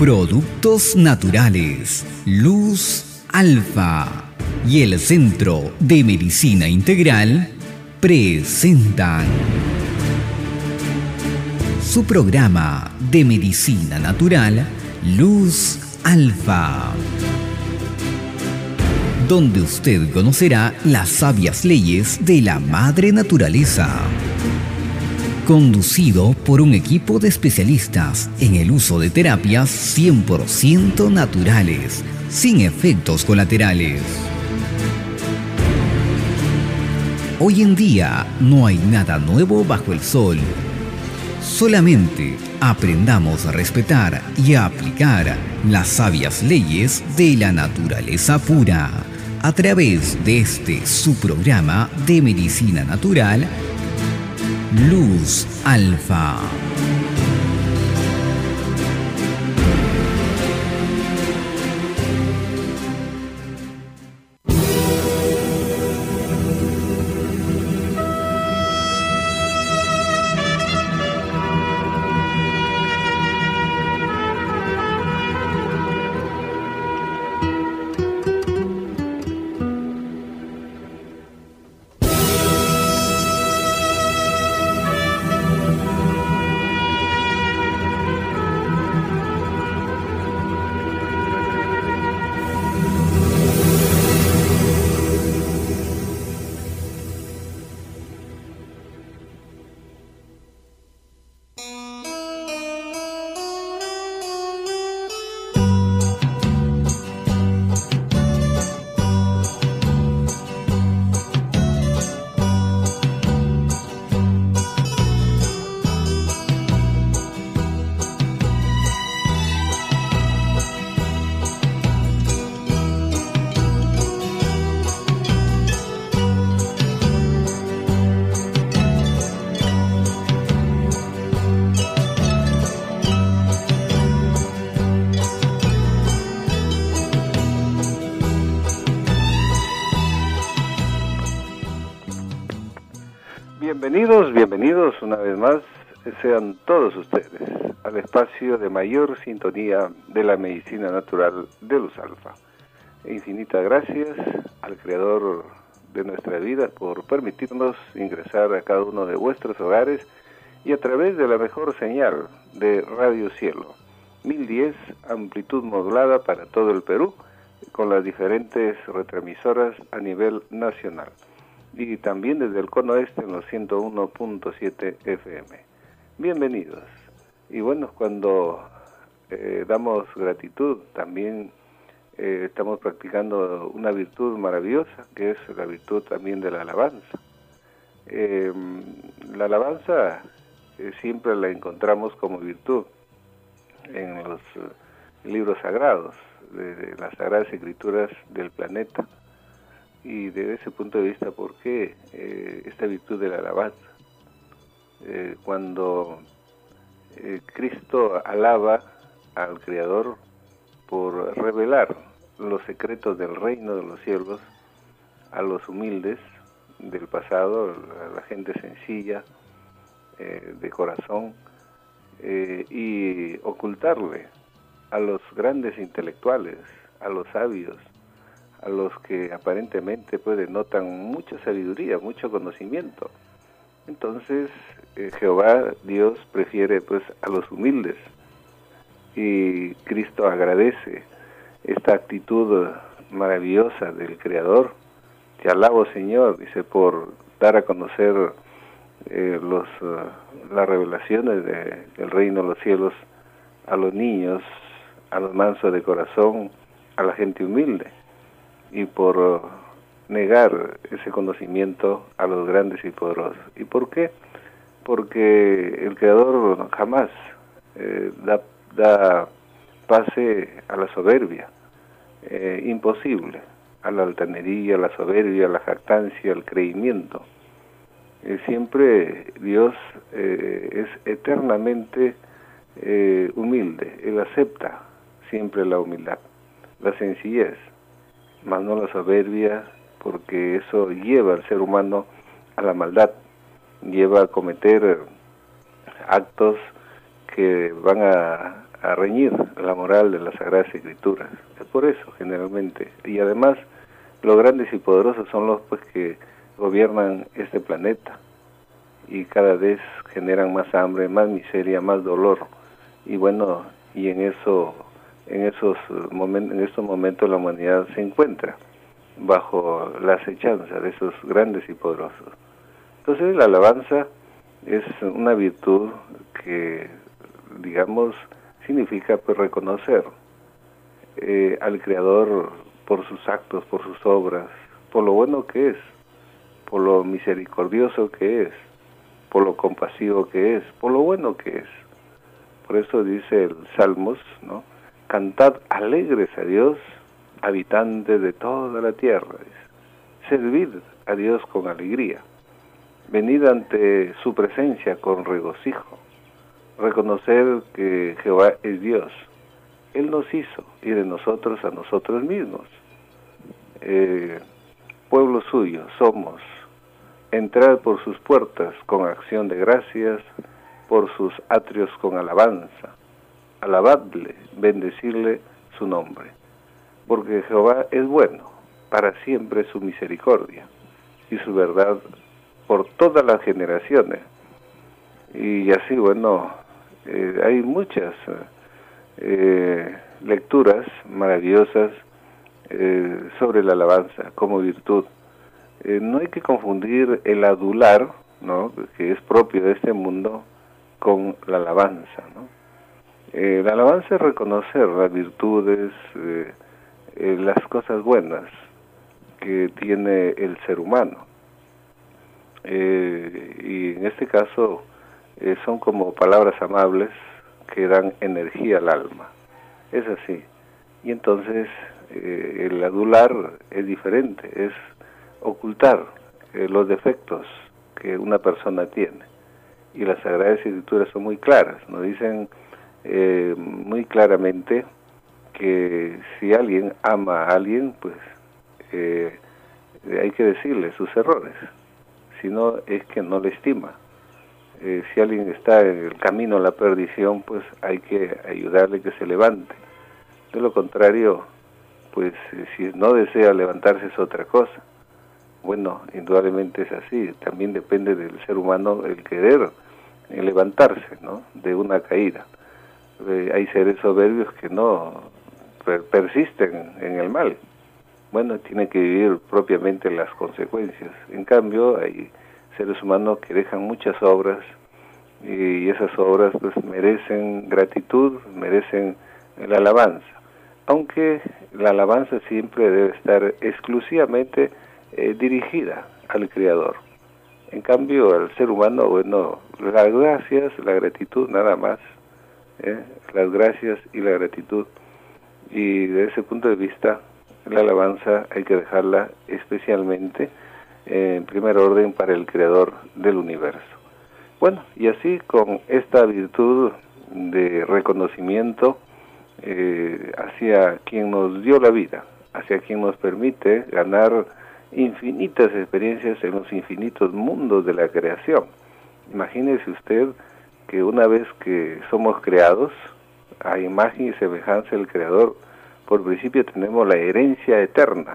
Productos naturales, Luz Alfa y el Centro de Medicina Integral presentan su programa de medicina natural, Luz Alfa, donde usted conocerá las sabias leyes de la madre naturaleza. Conducido por un equipo de especialistas en el uso de terapias 100% naturales, sin efectos colaterales. Hoy en día no hay nada nuevo bajo el sol. Solamente aprendamos a respetar y a aplicar las sabias leyes de la naturaleza pura a través de este su programa de medicina natural, Luz Alfa. Bienvenidos una vez más, sean todos ustedes al espacio de mayor sintonía de la medicina natural de Luz Alfa. Infinitas gracias al Creador de nuestra vida por permitirnos ingresar a cada uno de vuestros hogares y a través de la mejor señal de Radio Cielo, 1010, amplitud modulada para todo el Perú, con las diferentes retransmisoras a nivel nacional. Y también desde el cono este en los 101.7 FM. Bienvenidos. Y bueno, cuando damos gratitud, también estamos practicando una virtud maravillosa, que es la virtud también de la alabanza. La alabanza siempre la encontramos como virtud en los libros sagrados, de las Sagradas Escrituras del planeta. Y desde ese punto de vista, ¿por qué esta virtud de la alabanza? Cuando Cristo alaba al Creador por revelar los secretos del reino de los cielos a los humildes del pasado, a la gente sencilla de corazón, y ocultarle a los grandes intelectuales, a los sabios, a los que aparentemente pues denotan mucha sabiduría, mucho conocimiento. Entonces Jehová, Dios, prefiere pues a los humildes, y Cristo agradece esta actitud maravillosa del Creador. Te alabo, Señor, dice, por dar a conocer las revelaciones del reino de los cielos a los niños, a los mansos de corazón, a la gente humilde, y por negar ese conocimiento a los grandes y poderosos. ¿Y por qué? Porque el Creador jamás da pase a la soberbia, imposible, a la altanería, a la soberbia, a la jactancia, al creimiento. Siempre Dios es eternamente humilde. Él acepta siempre la humildad, la sencillez, mas no la soberbia, porque eso lleva al ser humano a la maldad, lleva a cometer actos que van a a reñir la moral de las Sagradas Escrituras. Es por eso, generalmente. Y además, los grandes y poderosos son los pues que gobiernan este planeta y cada vez generan más hambre, más miseria, más dolor. Y bueno, y en estos momentos la humanidad se encuentra bajo la acechanza de esos grandes y poderosos. Entonces la alabanza es una virtud que, digamos, significa pues reconocer al Creador por sus actos, por sus obras, por lo bueno que es, por lo misericordioso que es, por lo compasivo que es, por lo bueno que es. Por eso dice el Salmos, ¿no? Cantad alegres a Dios, habitantes de toda la tierra. Servid a Dios con alegría. Venid ante su presencia con regocijo. Reconocer que Jehová es Dios. Él nos hizo y de nosotros a nosotros mismos. Pueblo suyo somos. Entrar por sus puertas con acción de gracias, por sus atrios con alabanza. Alabadle, bendecirle su nombre. Porque Jehová es bueno, para siempre su misericordia y su verdad por todas las generaciones. Y así, bueno, hay muchas lecturas maravillosas sobre la alabanza como virtud. No hay que confundir el adular, ¿no?, que es propio de este mundo, con la alabanza, ¿no? La alabanza es reconocer las virtudes, las cosas buenas que tiene el ser humano. Y en este caso son como palabras amables que dan energía al alma. Es así. Y entonces el adular es diferente, es ocultar los defectos que una persona tiene. Y las Sagradas Escrituras son muy claras, nos dicen muy claramente que si alguien ama a alguien, pues hay que decirle sus errores, si no es que no le estima. Si alguien está en el camino a la perdición, pues hay que ayudarle que se levante. De lo contrario, pues si no desea levantarse es otra cosa. Bueno, indudablemente es así, también depende del ser humano el querer levantarse, ¿no?, de una caída. Hay seres soberbios que no persisten en el mal. Bueno, tienen que vivir propiamente las consecuencias. En cambio, hay seres humanos que dejan muchas obras y esas obras pues merecen gratitud, merecen la alabanza. Aunque la alabanza siempre debe estar exclusivamente dirigida al Creador. En cambio, al ser humano, bueno, las gracias, la gratitud, nada más. Las gracias y la gratitud. Y desde ese punto de vista, la alabanza hay que dejarla especialmente en primer orden para el Creador del universo. Bueno, y así con esta virtud de reconocimiento hacia quien nos dio la vida, hacia quien nos permite ganar infinitas experiencias en los infinitos mundos de la creación. Imagínese usted que una vez que somos creados a imagen y semejanza del Creador, por principio tenemos la herencia eterna.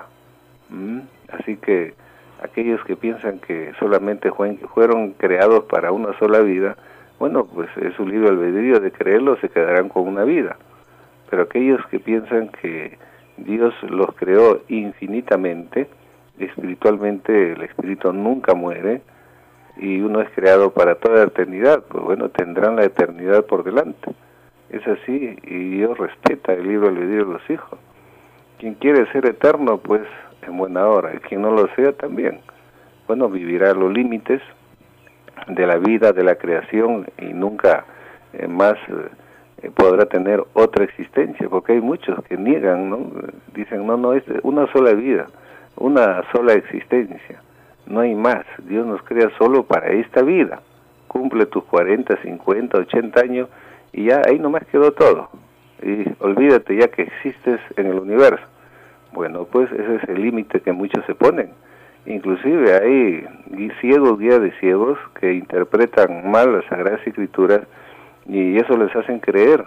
Así que aquellos que piensan que solamente fueron creados para una sola vida, bueno, pues es su libre albedrío de creerlo, se quedarán con una vida. Pero aquellos que piensan que Dios los creó infinitamente, espiritualmente el espíritu nunca muere y uno es creado para toda la eternidad, pues bueno, tendrán la eternidad por delante. Es así, y Dios respeta el libre albedrío de los hijos. Quien quiere ser eterno, pues en buena hora, y quien no lo sea también, bueno, vivirá los límites de la vida, de la creación, y nunca más podrá tener otra existencia, porque hay muchos que niegan, ¿no? Dicen, no, es una sola vida, una sola existencia, no hay más. Dios nos crea solo para esta vida. Cumple tus 40, 50, 80 años y ya ahí nomás quedó todo. Y olvídate ya que existes en el universo. Bueno, pues ese es el límite que muchos se ponen. Inclusive hay ciegos, guías de ciegos, que interpretan mal las Sagradas Escrituras y eso les hacen creer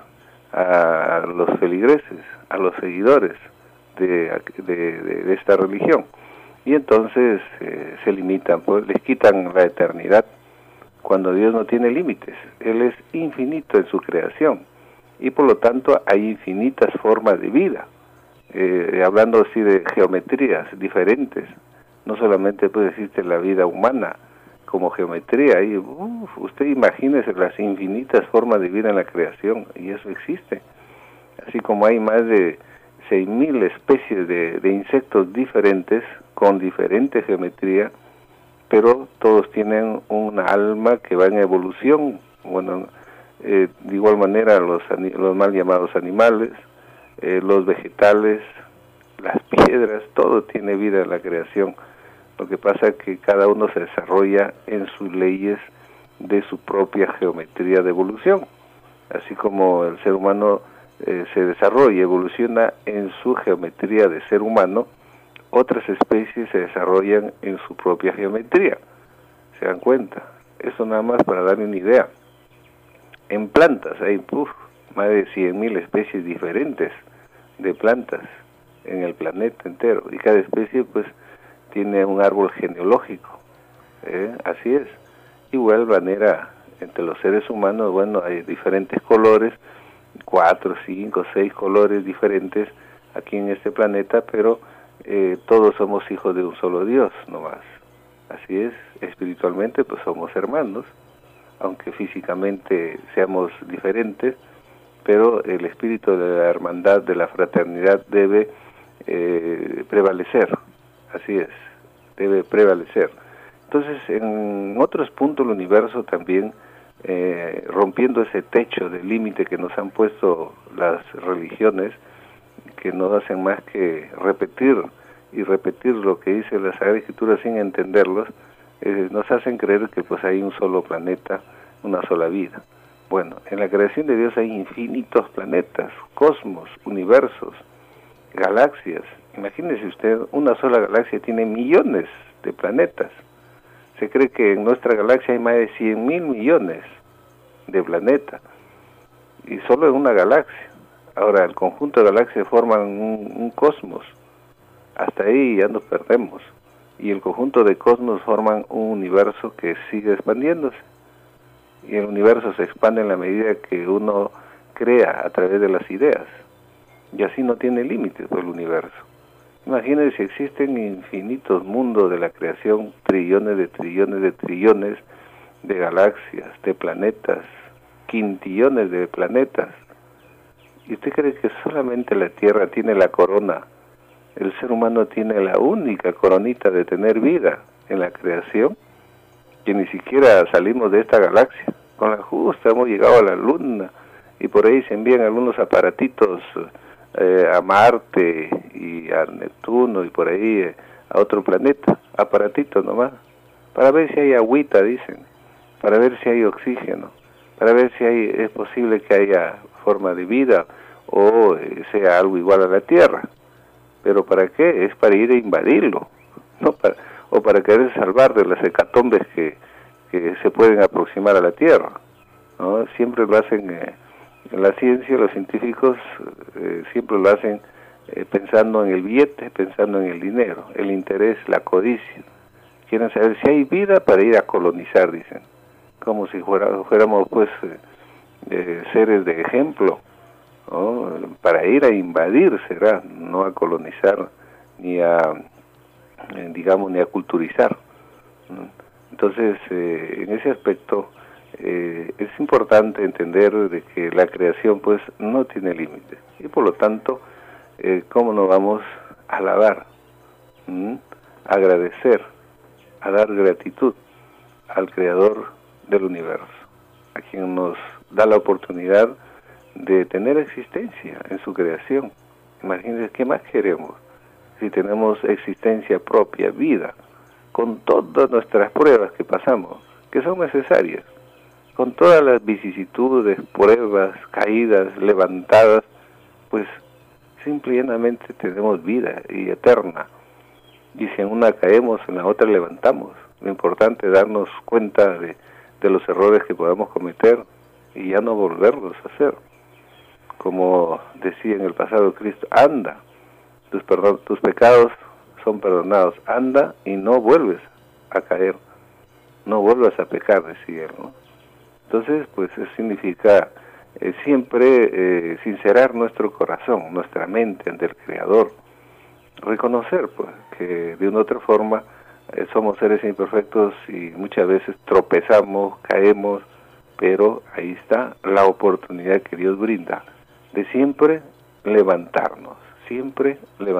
a los feligreses, a los seguidores de esta religión. Y entonces se limitan, pues les quitan la eternidad, cuando Dios no tiene límites. Él es infinito en su creación, y por lo tanto hay infinitas formas de vida, hablando así de geometrías diferentes. No solamente pues existe la vida humana como geometría, y usted imagínese las infinitas formas de vida en la creación, y eso existe. Así como hay más de 6.000 especies de insectos diferentes, con diferente geometría, pero todos tienen un alma que va en evolución. Bueno, de igual manera los mal llamados animales, los vegetales, las piedras, todo tiene vida en la creación. Lo que pasa es que cada uno se desarrolla en sus leyes de su propia geometría de evolución. Así como el ser humano se desarrolla, evoluciona en su geometría de ser humano, otras especies se desarrollan en su propia geometría. ¿Se dan cuenta? Eso nada más para darle una idea. En plantas hay más de 100.000 especies diferentes de plantas en el planeta entero, y cada especie pues tiene un árbol genealógico, así es. Igual manera entre los seres humanos, bueno, hay diferentes colores, 4, 5, 6 colores diferentes aquí en este planeta, pero todos somos hijos de un solo Dios nomás. Así es, espiritualmente pues somos hermanos, aunque físicamente seamos diferentes, pero el espíritu de la hermandad, de la fraternidad debe prevalecer. Así es, debe prevalecer. Entonces, en otros puntos del universo también, rompiendo ese techo de límite que nos han puesto las religiones, que no hacen más que repetir y repetir lo que dice la Sagrada Escritura sin entenderlos, nos hacen creer que pues hay un solo planeta, una sola vida. Bueno, en la creación de Dios hay infinitos planetas, cosmos, universos, galaxias. Imagínese usted, una sola galaxia tiene millones de planetas. Se cree que en nuestra galaxia hay más de 100.000 millones de planetas, y solo en una galaxia. Ahora, el conjunto de galaxias forman un cosmos. Hasta ahí ya nos perdemos. Y el conjunto de cosmos forman un universo que sigue expandiéndose. Y el universo se expande en la medida que uno crea a través de las ideas. Y así no tiene límites el universo. Imagínense si existen infinitos mundos de la creación, trillones de trillones de trillones de galaxias, de planetas, quintillones de planetas. ¿Y usted cree que solamente la Tierra tiene la corona? El ser humano tiene la única coronita de tener vida en la creación, que ni siquiera salimos de esta galaxia. Con la justa hemos llegado a la Luna, y por ahí se envían algunos aparatitos a Marte y a Neptuno, y por ahí a otro planeta, aparatitos nomás, para ver si hay agüita, dicen, para ver si hay oxígeno, para ver si es posible que haya forma de vida, o sea algo igual a la Tierra. ¿Pero para qué? Es para ir a invadirlo, ¿no? O para querer salvar de las hecatombes que se pueden aproximar a la Tierra, ¿no? Siempre lo hacen, en la ciencia, los científicos siempre lo hacen pensando en el billete, pensando en el dinero, el interés, la codicia. Quieren saber si hay vida para ir a colonizar, dicen, como si fuéramos pues seres de ejemplo, ¿no? Para ir a invadir será, no a colonizar, ni a, digamos, ni a culturizar, ¿no? Entonces, en ese aspecto, es importante entender de que la creación pues no tiene límites, y por lo tanto, ¿cómo no vamos a alabar, a agradecer, a dar gratitud al Creador del universo, a quien nos da la oportunidad de tener existencia en su creación? Imagínense, ¿qué más queremos si tenemos existencia propia, vida, con todas nuestras pruebas que pasamos, que son necesarias, con todas las vicisitudes, pruebas, caídas, levantadas, pues simple y llanamente tenemos vida y eterna, y si en una caemos, en la otra levantamos. Lo importante es darnos cuenta de los errores que podamos cometer y ya no volverlos a hacer. como decía en el pasado Cristo, anda, tus pecados son perdonados, anda y no vuelves a caer, no vuelvas a pecar, decía él, ¿no? Entonces, pues eso significa siempre sincerar nuestro corazón, nuestra mente ante el Creador, reconocer pues que de una u otra forma somos seres imperfectos y muchas veces tropezamos, caemos, pero ahí está la oportunidad que Dios brinda de siempre levantarnos, siempre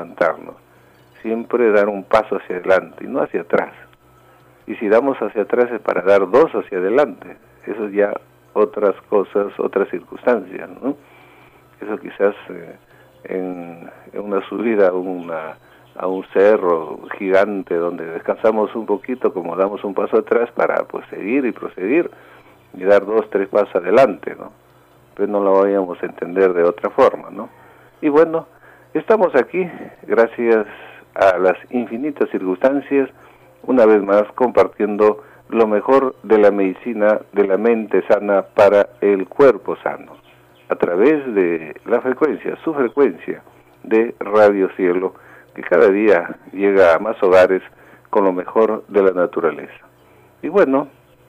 dar un paso hacia adelante y no hacia atrás. Y si damos hacia atrás es para dar dos hacia adelante. Eso es ya otras cosas, otras circunstancias, ¿no? Eso quizás en una subida a un cerro gigante donde descansamos un poquito, como damos un paso atrás para pues seguir y proseguir y dar 2, 3 pasos adelante, ¿no? Pues no lo vayamos a entender de otra forma, ¿no? Y bueno, estamos aquí gracias a las infinitas circunstancias, una vez más compartiendo lo mejor de la medicina de la mente sana para el cuerpo sano, a través de la frecuencia, su frecuencia de Radio Cielo, que cada día llega a más hogares con lo mejor de la naturaleza. Y bueno,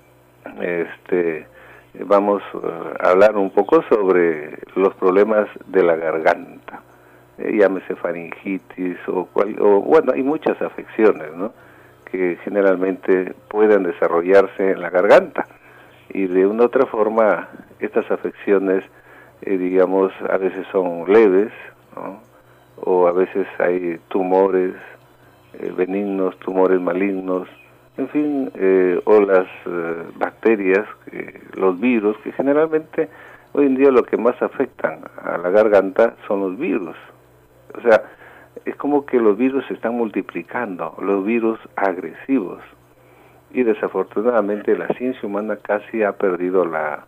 vamos a hablar un poco sobre los problemas de la garganta, llámese faringitis o bueno, hay muchas afecciones, ¿no?, que generalmente pueden desarrollarse en la garganta, y de una u otra forma estas afecciones, digamos, a veces son leves, ¿no?, o a veces hay tumores benignos, tumores malignos, en fin, o las bacterias, los virus, que generalmente hoy en día lo que más afectan a la garganta son los virus. O sea, es como que los virus se están multiplicando, los virus agresivos, y desafortunadamente la ciencia humana casi ha perdido la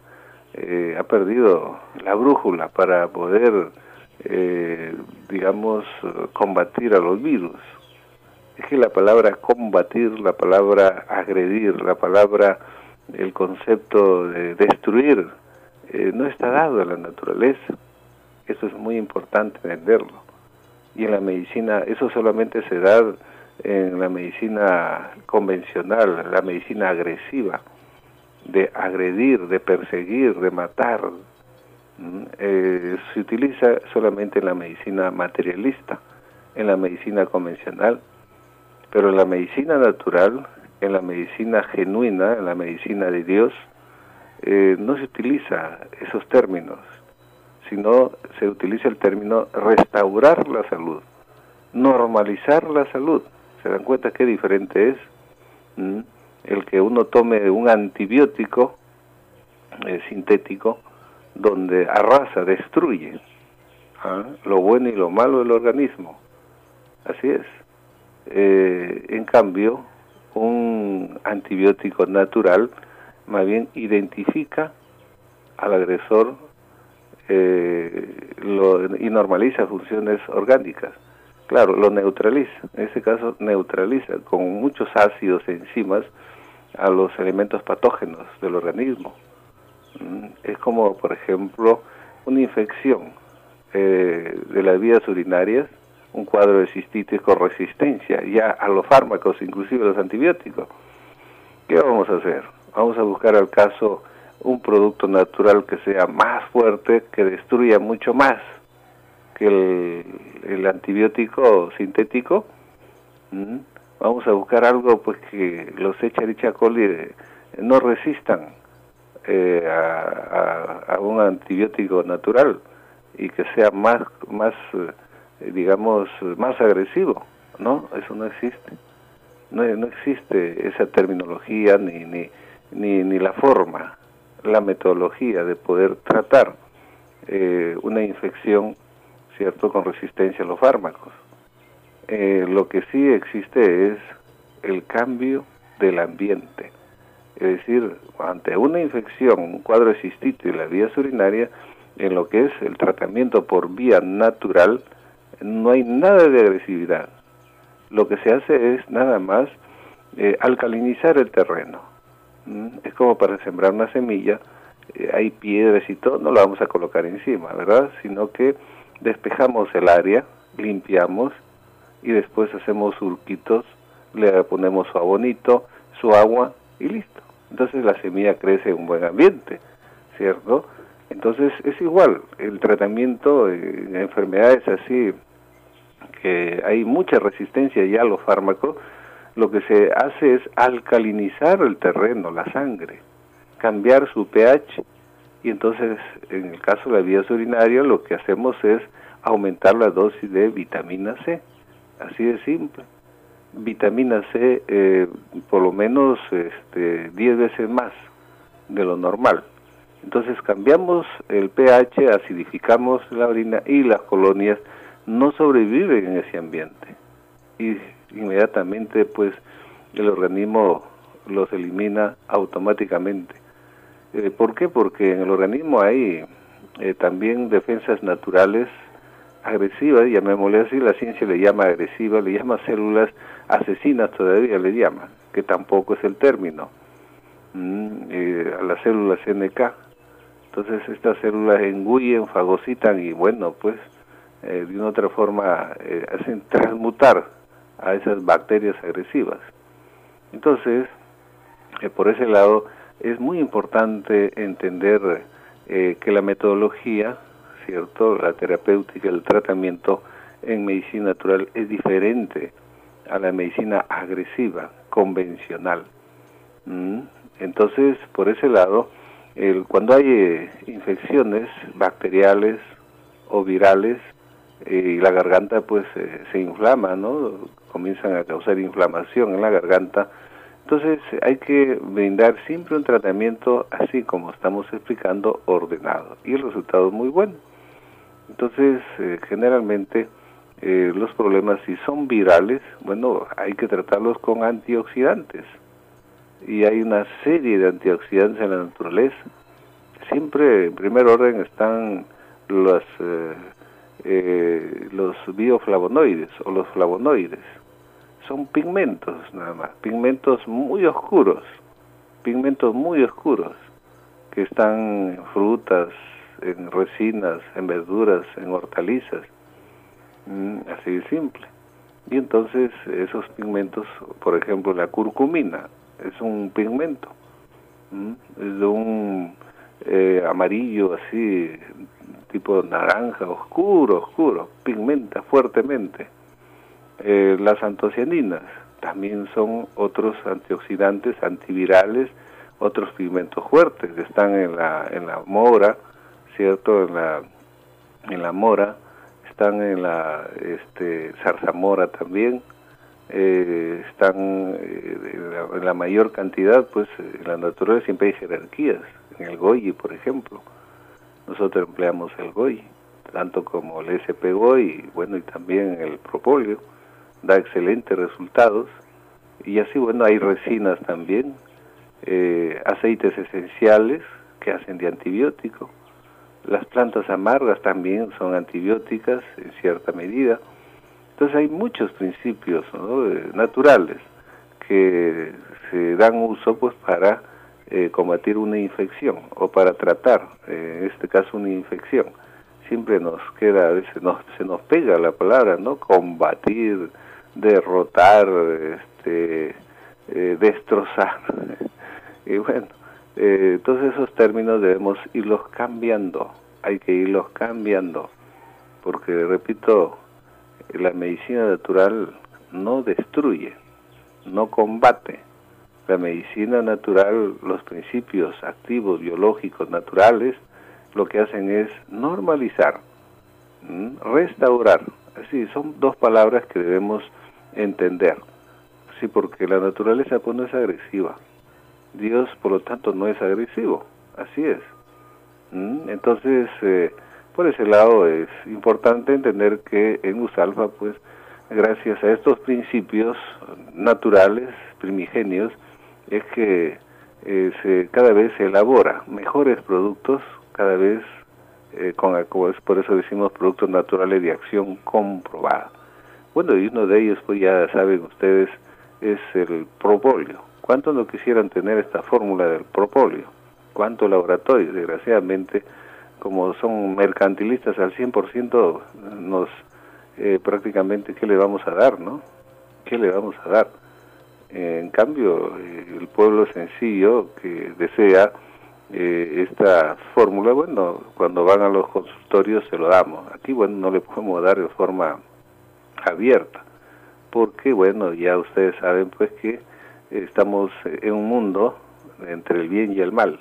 brújula para poder, digamos, combatir a los virus. Es que la palabra combatir, la palabra agredir, el concepto de destruir, no está dado en la naturaleza. Eso es muy importante entenderlo. Y en la medicina, eso solamente se da en la medicina convencional, la medicina agresiva, de agredir, de perseguir, de matar. Se utiliza solamente en la medicina materialista, en la medicina convencional, pero en la medicina natural, en la medicina genuina, en la medicina de Dios, no se utiliza esos términos, sino se utiliza el término restaurar la salud, normalizar la salud. ¿Se dan cuenta qué diferente es el que uno tome un antibiótico sintético donde arrasa, destruye lo bueno y lo malo del organismo? Así es. En cambio, un antibiótico natural más bien identifica al agresor y normaliza funciones orgánicas. Claro, lo neutraliza, en este caso neutraliza con muchos ácidos enzimas a los elementos patógenos del organismo. Es como, por ejemplo, una infección de las vías urinarias, un cuadro de cistitis con resistencia ya a los fármacos, inclusive los antibióticos. ¿Qué vamos a hacer? Vamos a buscar al caso un producto natural que sea más fuerte, que destruya mucho más que el antibiótico sintético. Vamos a buscar algo pues que los Escherichia coli no resistan a un antibiótico natural y que sea más digamos, más agresivo. No, eso no existe. No existe esa terminología ni la forma, la metodología de poder tratar una infección, ¿cierto?, con resistencia a los fármacos. Lo que sí existe es el cambio del ambiente. Es decir, ante una infección, un cuadro de cistitis de las vías urinarias, en lo que es el tratamiento por vía natural, no hay nada de agresividad. Lo que se hace es nada más alcalinizar el terreno. Es como para sembrar una semilla hay piedras y todo, no lo vamos a colocar encima, ¿verdad? Sino que despejamos el área, limpiamos y después hacemos surquitos, le ponemos su abonito, su agua y listo. Entonces la semilla crece en un buen ambiente, ¿cierto? Entonces es igual, el tratamiento en enfermedades así, que hay mucha resistencia ya a los fármacos, lo que se hace es alcalinizar el terreno, la sangre, cambiar su pH, y entonces en el caso de las vías urinarias lo que hacemos es aumentar la dosis de vitamina C, así de simple. Vitamina C por lo menos 10 veces más de lo normal. Entonces cambiamos el pH, acidificamos la orina y las colonias no sobreviven en ese ambiente. Y inmediatamente pues el organismo los elimina automáticamente. ¿Por qué? Porque en el organismo hay también defensas naturales agresivas, llamémosle así, la ciencia le llama agresiva, le llama células asesinas todavía, le llama, que tampoco es el término, a las células NK. Entonces estas células engullen, fagocitan y bueno, pues de una otra forma hacen transmutar a esas bacterias agresivas. Entonces, por ese lado, es muy importante entender que la metodología, ¿cierto?, la terapéutica, el tratamiento en medicina natural es diferente a la medicina agresiva, convencional. Entonces, por ese lado, cuando hay infecciones bacteriales o virales, y la garganta pues se inflama, ¿no? Comienzan a causar inflamación en la garganta. Entonces hay que brindar siempre un tratamiento así como estamos explicando, ordenado, y el resultado es muy bueno. Entonces generalmente los problemas, si son virales, bueno, hay que tratarlos con antioxidantes, y hay una serie de antioxidantes en la naturaleza. Siempre en primer orden están los bioflavonoides o los flavonoides. Son pigmentos nada más, pigmentos muy oscuros que están en frutas, en resinas, en verduras, en hortalizas, así de simple. Y entonces esos pigmentos, por ejemplo la curcumina, es un pigmento, es de un amarillo así, tipo naranja, oscuro, pigmenta fuertemente. Las antocianinas también son otros antioxidantes, antivirales, otros pigmentos fuertes que están en la mora, ¿cierto? En la mora, están en la zarzamora también, están en la mayor cantidad, pues en la naturaleza siempre hay jerarquías. En el goji, por ejemplo, nosotros empleamos el goji, tanto como el SP-GOI, bueno, y también el propóleo, da excelentes resultados. Y así, bueno, hay resinas también, aceites esenciales que hacen de antibiótico. Las plantas amargas también son antibióticas en cierta medida. Entonces hay muchos principios, ¿no?, naturales que se dan uso pues para combatir una infección o para tratar, en este caso, una infección. Siempre nos queda, a veces se nos pega la palabra, ¿no? Combatir, derrotar, destrozar. Y bueno, todos esos términos debemos irlos cambiando, hay que irlos cambiando, porque, repito, la medicina natural no destruye, no combate. La medicina natural, los principios activos, biológicos, naturales, lo que hacen es normalizar, restaurar. Así, son dos palabras que debemos entender. Sí, porque la naturaleza pues no es agresiva. Dios, por lo tanto, no es agresivo. Así es. Entonces, por ese lado es importante entender que en USALFA, pues, gracias a estos principios naturales, primigenios, es que cada vez se elabora mejores productos, cada vez por eso decimos productos naturales de acción comprobada. Bueno, y uno de ellos, pues ya saben ustedes, es el propóleo. ¿Cuántos no quisieran tener esta fórmula del propóleo? ¿Cuántos laboratorios? Desgraciadamente, como son mercantilistas al 100%, nos prácticamente, ¿qué le vamos a dar, no? ¿Qué le vamos a dar? En cambio, el pueblo sencillo que desea esta fórmula, bueno, cuando van a los consultorios se lo damos. Aquí, bueno, no le podemos dar de forma abierta, porque, bueno, ya ustedes saben, pues, que estamos en un mundo entre el bien y el mal.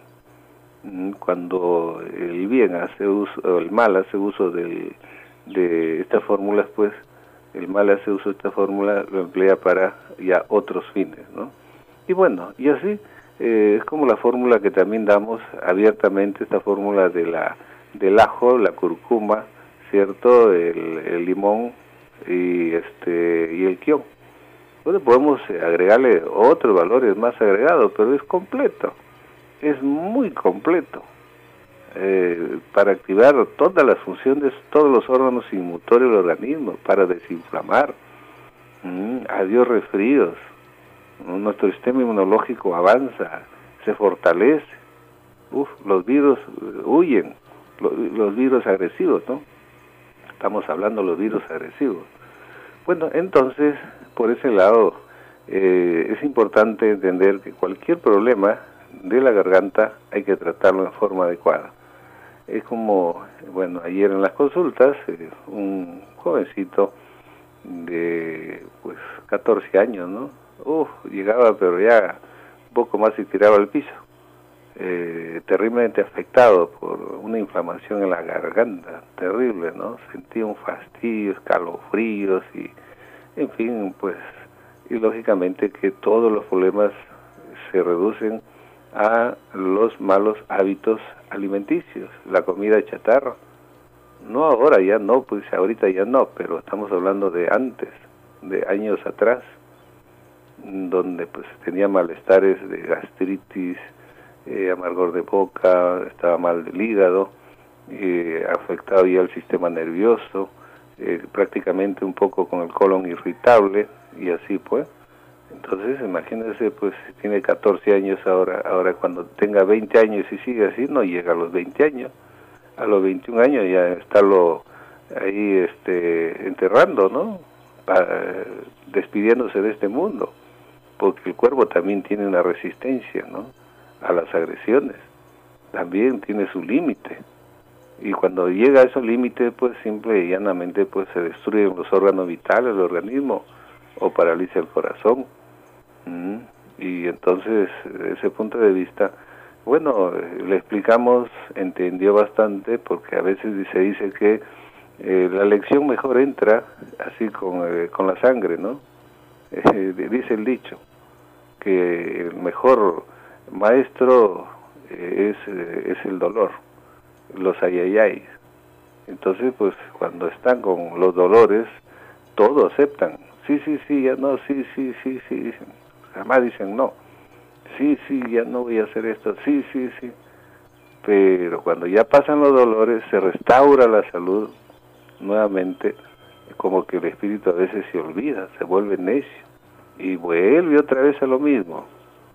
Cuando el bien hace uso, o el mal hace uso de estas fórmulas, pues, el mal hace uso de esta fórmula, lo emplea para ya otros fines, ¿no? Y bueno, y así es como la fórmula que también damos abiertamente, esta fórmula del ajo, la cúrcuma, ¿cierto? El limón y el quión. Bueno, podemos agregarle otros valores más agregados, pero es completo, es muy completo. Para activar todas las funciones, todos los órganos inmunitarios del organismo, para desinflamar, adiós resfríos, nuestro sistema inmunológico avanza, se fortalece, los virus huyen, los virus agresivos, ¿no? Estamos hablando de los virus agresivos. Bueno, entonces, por ese lado, es importante entender que cualquier problema de la garganta hay que tratarlo en forma adecuada. Es como, bueno, ayer en las consultas, un jovencito de, pues, 14 años, ¿no? Llegaba, pero ya un poco más y tiraba al piso. Terriblemente afectado por una inflamación en la garganta, terrible, ¿no? Sentía un fastidio, escalofríos y, en fin, pues, y lógicamente que todos los problemas se reducen a los malos hábitos alimenticios, la comida chatarra. No ahora, ya no, pues ahorita ya no, pero estamos hablando de antes, de años atrás, donde pues tenía malestares de gastritis, amargor de boca, estaba mal del hígado, afectado ya el sistema nervioso, prácticamente un poco con el colon irritable, y así pues. Entonces, imagínense, pues, si tiene 14 años ahora cuando tenga 20 años y sigue así, no llega a los 20 años. A los 21 años ya estarlo ahí enterrando, ¿no? Despidiéndose de este mundo, porque el cuerpo también tiene una resistencia, ¿no? A las agresiones. También tiene su límite. Y cuando llega a esos límites, pues, simple y llanamente, pues, se destruyen los órganos vitales del organismo o paraliza el corazón. Y entonces, desde ese punto de vista, bueno, le explicamos, entendió bastante, porque a veces se dice que la lección mejor entra así con la sangre, ¿no? Dice el dicho, que el mejor maestro es el dolor, los ayayay. Entonces, pues, cuando están con los dolores, todo aceptan. Sí, ya no, sí. Jamás dicen no. Sí, ya no voy a hacer esto. Sí. Pero cuando ya pasan los dolores, se restaura la salud nuevamente, como que el espíritu a veces se olvida, se vuelve necio y vuelve otra vez a lo mismo.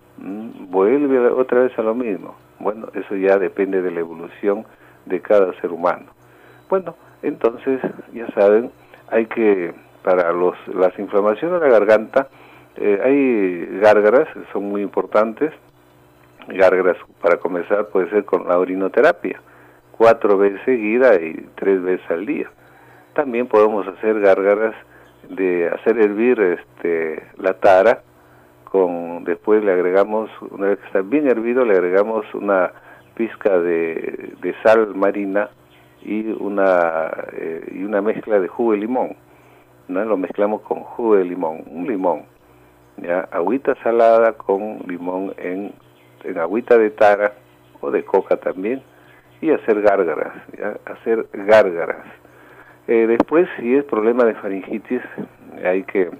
Vuelve otra vez a lo mismo. Bueno, eso ya depende de la evolución de cada ser humano. Bueno, entonces, ya saben, hay que, para las inflamaciones de la garganta, hay gárgaras, son muy importantes. Gárgaras, para comenzar, puede ser con la orinoterapia, 4 veces seguida y 3 veces al día. También podemos hacer gárgaras de hacer hervir la tara, después le agregamos, una vez que está bien hervido, le agregamos una pizca de sal marina y una mezcla de jugo de limón, ¿no? Lo mezclamos con jugo de limón, un limón, ya, agüita salada con limón en agüita de tara o de coca también, y hacer gárgaras, ¿ya? Hacer gárgaras. Después, si es problema de faringitis, hay que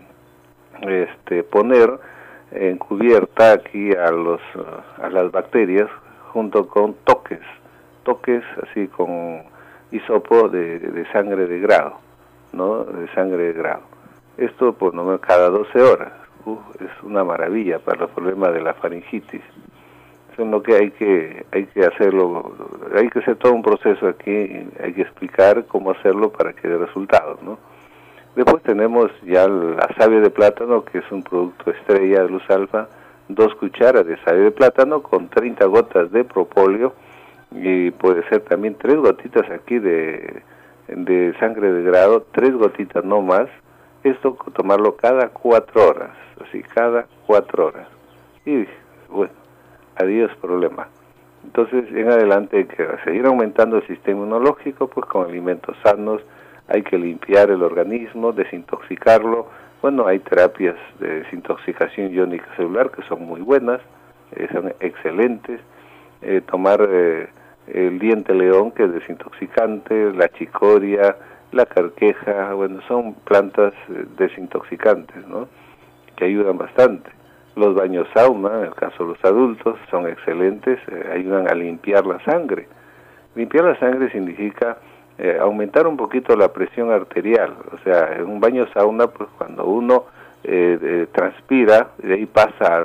poner en cubierta aquí a las bacterias junto con toques así con hisopo de sangre de grado, ¿no? De sangre de grado. Esto por lo menos cada 12 horas. Es una maravilla para los problemas de la faringitis. Eso es lo que hay que hacerlo, hay que hacer todo un proceso aquí, hay que explicar cómo hacerlo para que dé resultados, ¿no? Después tenemos ya la savia de plátano, que es un producto estrella de Luz Alfa, 2 cucharas de savia de plátano con 30 gotas de propóleo, y puede ser también 3 gotitas aquí de sangre de grado, 3 gotitas no más. Esto tomarlo cada 4 horas, así cada 4 horas. Y bueno, adiós problema. Entonces en adelante hay que seguir aumentando el sistema inmunológico, pues con alimentos sanos. Hay que limpiar el organismo, desintoxicarlo. Bueno, hay terapias de desintoxicación iónica celular que son muy buenas, son excelentes. Tomar el diente león, que es desintoxicante, la chicoria, la carqueja, bueno, son plantas desintoxicantes, ¿no?, que ayudan bastante. Los baños sauna, en el caso de los adultos, son excelentes, ayudan a limpiar la sangre. Limpiar la sangre significa aumentar un poquito la presión arterial. O sea, en un baño sauna, pues cuando uno transpira, de ahí pasa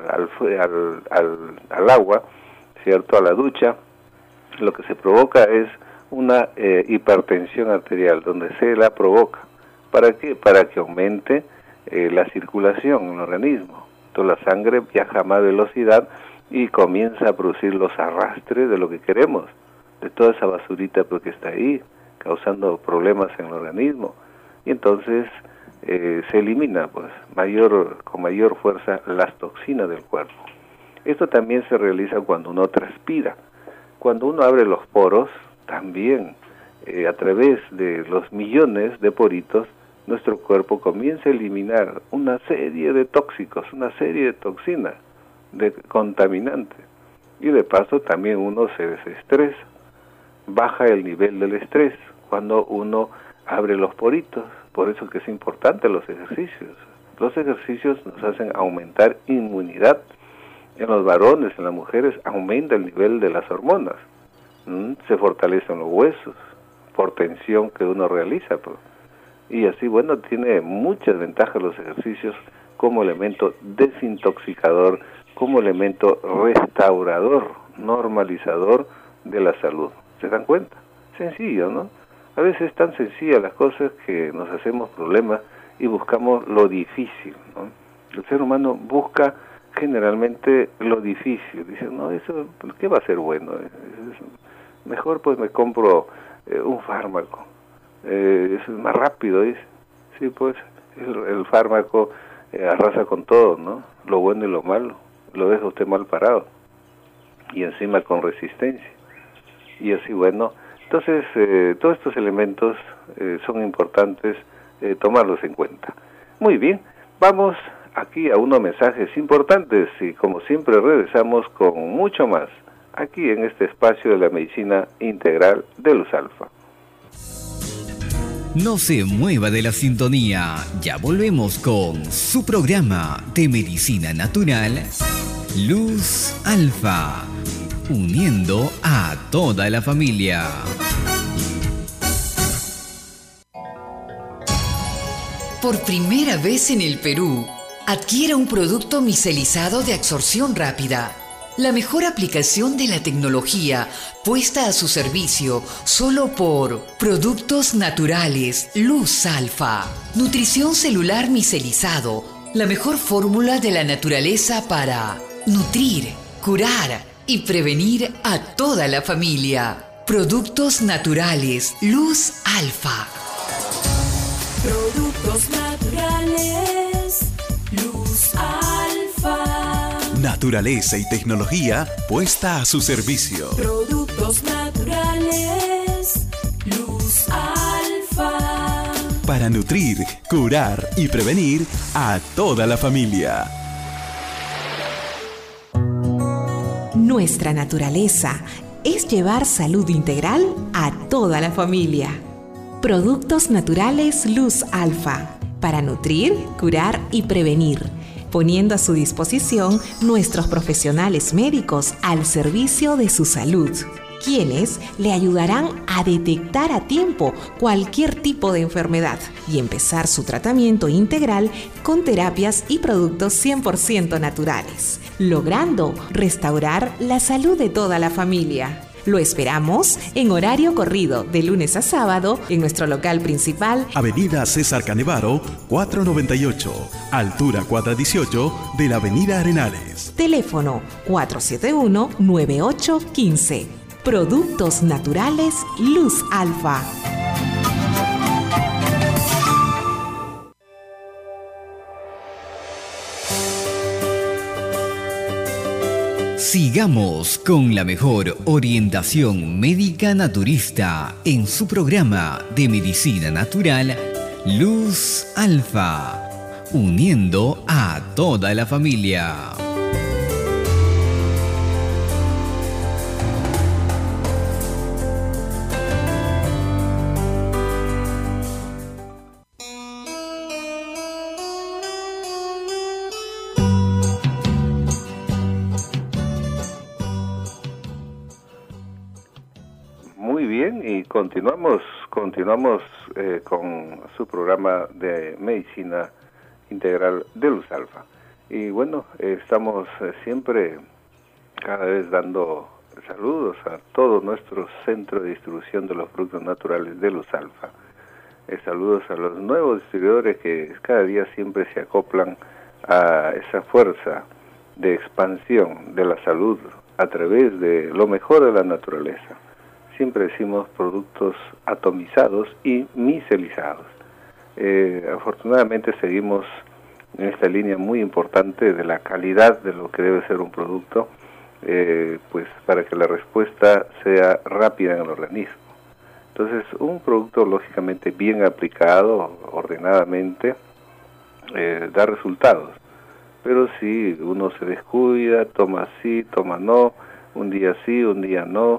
al agua, ¿cierto?, a la ducha, lo que se provoca es una hipertensión arterial, donde se la provoca. ¿Para qué? Para que aumente la circulación en el organismo. Entonces la sangre viaja a más velocidad y comienza a producir los arrastres de lo que queremos, de toda esa basurita porque está ahí, causando problemas en el organismo. Y entonces se elimina pues con mayor fuerza las toxinas del cuerpo. Esto también se realiza cuando uno transpira. Cuando uno abre los poros, también a través de los millones de poritos, nuestro cuerpo comienza a eliminar una serie de tóxicos, una serie de toxinas, de contaminantes. Y de paso también uno se desestresa, baja el nivel del estrés cuando uno abre los poritos. Por eso que es importante los ejercicios. Los ejercicios nos hacen aumentar inmunidad. En los varones, en las mujeres, aumenta el nivel de las hormonas. Se fortalecen los huesos por tensión que uno realiza, pues. Y así, bueno, tiene muchas ventajas los ejercicios como elemento desintoxicador, como elemento restaurador, normalizador de la salud. ¿Se dan cuenta? Sencillo, ¿no? A veces es tan sencilla las cosas que nos hacemos problemas y buscamos lo difícil, ¿no? El ser humano busca generalmente lo difícil. Dice, no, eso, ¿qué va a ser bueno? Mejor pues me compro un fármaco. Es más rápido, dice. Sí, pues el fármaco arrasa con todo, ¿no? Lo bueno y lo malo. Lo deja usted mal parado. Y encima con resistencia. Y así, bueno. Entonces, todos estos elementos son importantes tomarlos en cuenta. Muy bien, vamos aquí a unos mensajes importantes y como siempre regresamos con mucho más aquí en este espacio de la medicina integral de Luz Alfa. No se mueva de la sintonía, ya volvemos con su programa de medicina natural, Luz Alfa, uniendo a toda la familia. Por primera vez en el Perú, adquiera un producto micelizado de absorción rápida. La mejor aplicación de la tecnología puesta a su servicio solo por Productos Naturales Luz Alfa. Nutrición celular micelizado, la mejor fórmula de la naturaleza para nutrir, curar y prevenir a toda la familia. Productos Naturales Luz Alfa. Productos naturales, Luz Alfa. Naturaleza y tecnología puesta a su servicio. Productos naturales, Luz Alfa. Para nutrir, curar y prevenir a toda la familia. Nuestra naturaleza es llevar salud integral a toda la familia. Productos Naturales Luz Alfa, para nutrir, curar y prevenir, poniendo a su disposición nuestros profesionales médicos al servicio de su salud. quienes le ayudarán a detectar a tiempo cualquier tipo de enfermedad y empezar su tratamiento integral con terapias y productos 100% naturales, logrando restaurar la salud de toda la familia. Lo esperamos en horario corrido de lunes a sábado en nuestro local principal, Avenida César Canevaro, 498, altura cuadra 18 de la Avenida Arenales. teléfono 471-9815. Productos naturales Luz Alfa. Sigamos con la mejor orientación médica naturista en su programa de medicina natural Luz Alfa, uniendo a toda la familia. Muy bien, y continuamos con su programa de medicina integral de Luz Alfa. Y bueno, estamos siempre cada vez dando saludos a todo nuestro centro de distribución de los productos naturales de Luz Alfa. Saludos a los nuevos distribuidores que cada día siempre se acoplan a esa fuerza de expansión de la salud a través de lo mejor de la naturaleza. Siempre decimos productos atomizados y micelizados. Afortunadamente seguimos en esta línea muy importante de la calidad de lo que debe ser un producto, pues para que la respuesta sea rápida en el organismo. Entonces, un producto lógicamente bien aplicado, ordenadamente, da resultados. Pero si uno se descuida, toma sí, toma no, un día sí, un día no,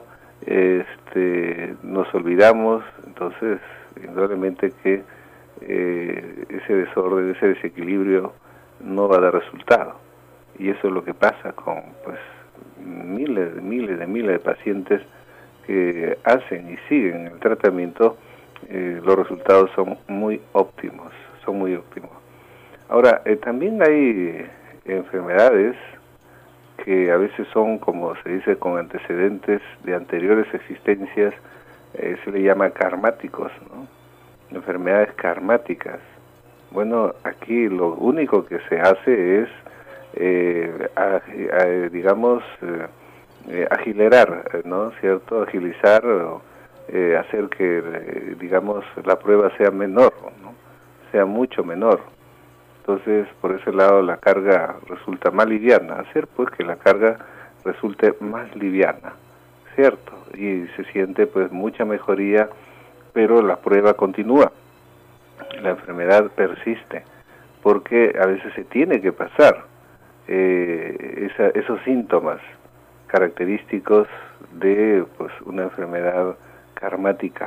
nos olvidamos, entonces indudablemente que ese desorden, ese desequilibrio no va a dar resultado. Y eso es lo que pasa con pues miles de pacientes que hacen y siguen el tratamiento. Los resultados son muy óptimos. Ahora, también hay enfermedades que a veces son, como se dice, con antecedentes de anteriores existencias, se le llama karmáticos, ¿no? Enfermedades karmáticas. Bueno, aquí lo único que se hace es, agilirar, ¿no? ¿Cierto? Agilizar, hacer que, digamos, la prueba sea menor, ¿no? Sea mucho menor. Entonces, por ese lado, la carga resulta más liviana. Hacer, pues, que la carga resulte más liviana, ¿cierto? Y se siente, pues, mucha mejoría, pero la prueba continúa. La enfermedad persiste, porque a veces se tiene que pasar esos síntomas característicos de, pues, una enfermedad karmática.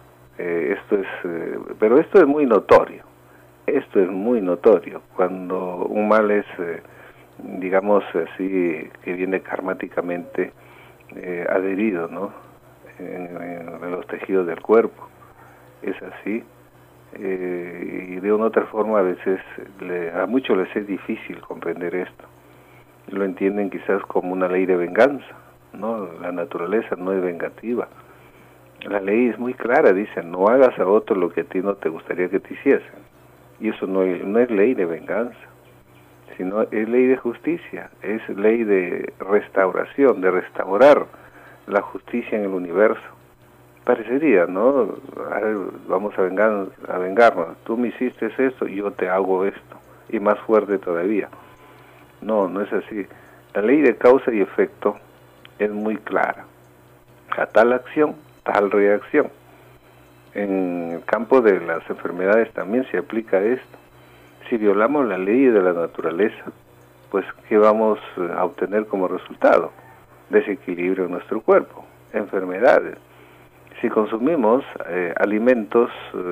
Pero esto es muy notorio. Esto es muy notorio cuando un mal es, digamos así, que viene karmáticamente adherido, ¿no? En los tejidos del cuerpo. Es así. Y de una u otra forma a veces a muchos les es difícil comprender esto. Lo entienden quizás como una ley de venganza, ¿no? La naturaleza no es vengativa. La ley es muy clara, dice, no hagas a otro lo que a ti no te gustaría que te hiciesen. Y eso no es ley de venganza, sino es ley de justicia, es ley de restauración, de restaurar la justicia en el universo. Parecería, ¿no? A ver, vamos a vengarnos. Tú me hiciste esto y yo te hago esto. Y más fuerte todavía. No, no es así. La ley de causa y efecto es muy clara. A tal acción, tal reacción. En el campo de las enfermedades también se aplica esto. Si violamos la ley de la naturaleza, pues ¿qué vamos a obtener como resultado? Desequilibrio en nuestro cuerpo, enfermedades. Si consumimos alimentos,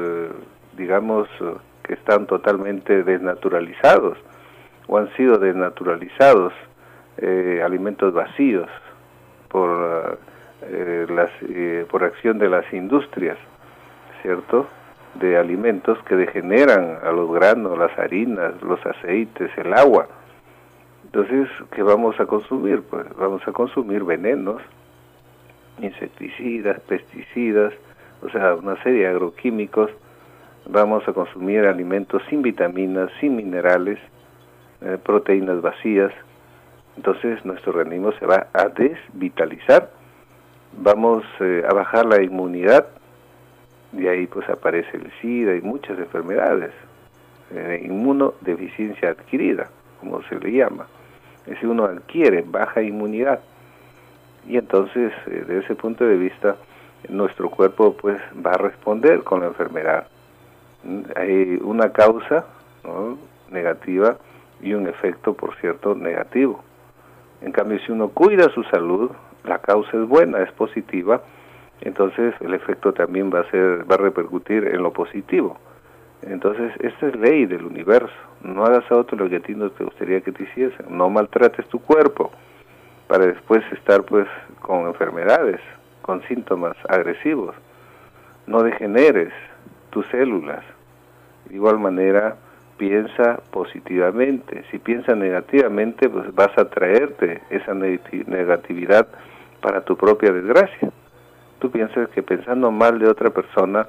que están totalmente desnaturalizados o han sido desnaturalizados, alimentos vacíos por por acción de las industrias, ¿cierto?, de alimentos que degeneran a los granos, las harinas, los aceites, el agua. Entonces, ¿qué vamos a consumir? Pues vamos a consumir venenos, insecticidas, pesticidas, o sea, una serie de agroquímicos. Vamos a consumir alimentos sin vitaminas, sin minerales, proteínas vacías. Entonces nuestro organismo se va a desvitalizar, vamos a bajar la inmunidad, y ahí pues aparece el SIDA y muchas enfermedades, inmunodeficiencia adquirida, como se le llama. Es decir, uno adquiere baja inmunidad, y entonces desde ese punto de vista nuestro cuerpo pues va a responder con la enfermedad. Hay una causa, ¿no?, negativa y un efecto, por cierto, negativo. En cambio, si uno cuida su salud, la causa es buena, es positiva, entonces el efecto también va a repercutir en lo positivo. Entonces, esta es ley del universo. No hagas a otro lo que a ti no te gustaría que te hiciesen. No maltrates tu cuerpo para después estar pues con enfermedades, con síntomas agresivos. No degeneres tus células. De igual manera, piensa positivamente. Si piensas negativamente, pues vas a traerte esa negatividad para tu propia desgracia. Tú piensas que pensando mal de otra persona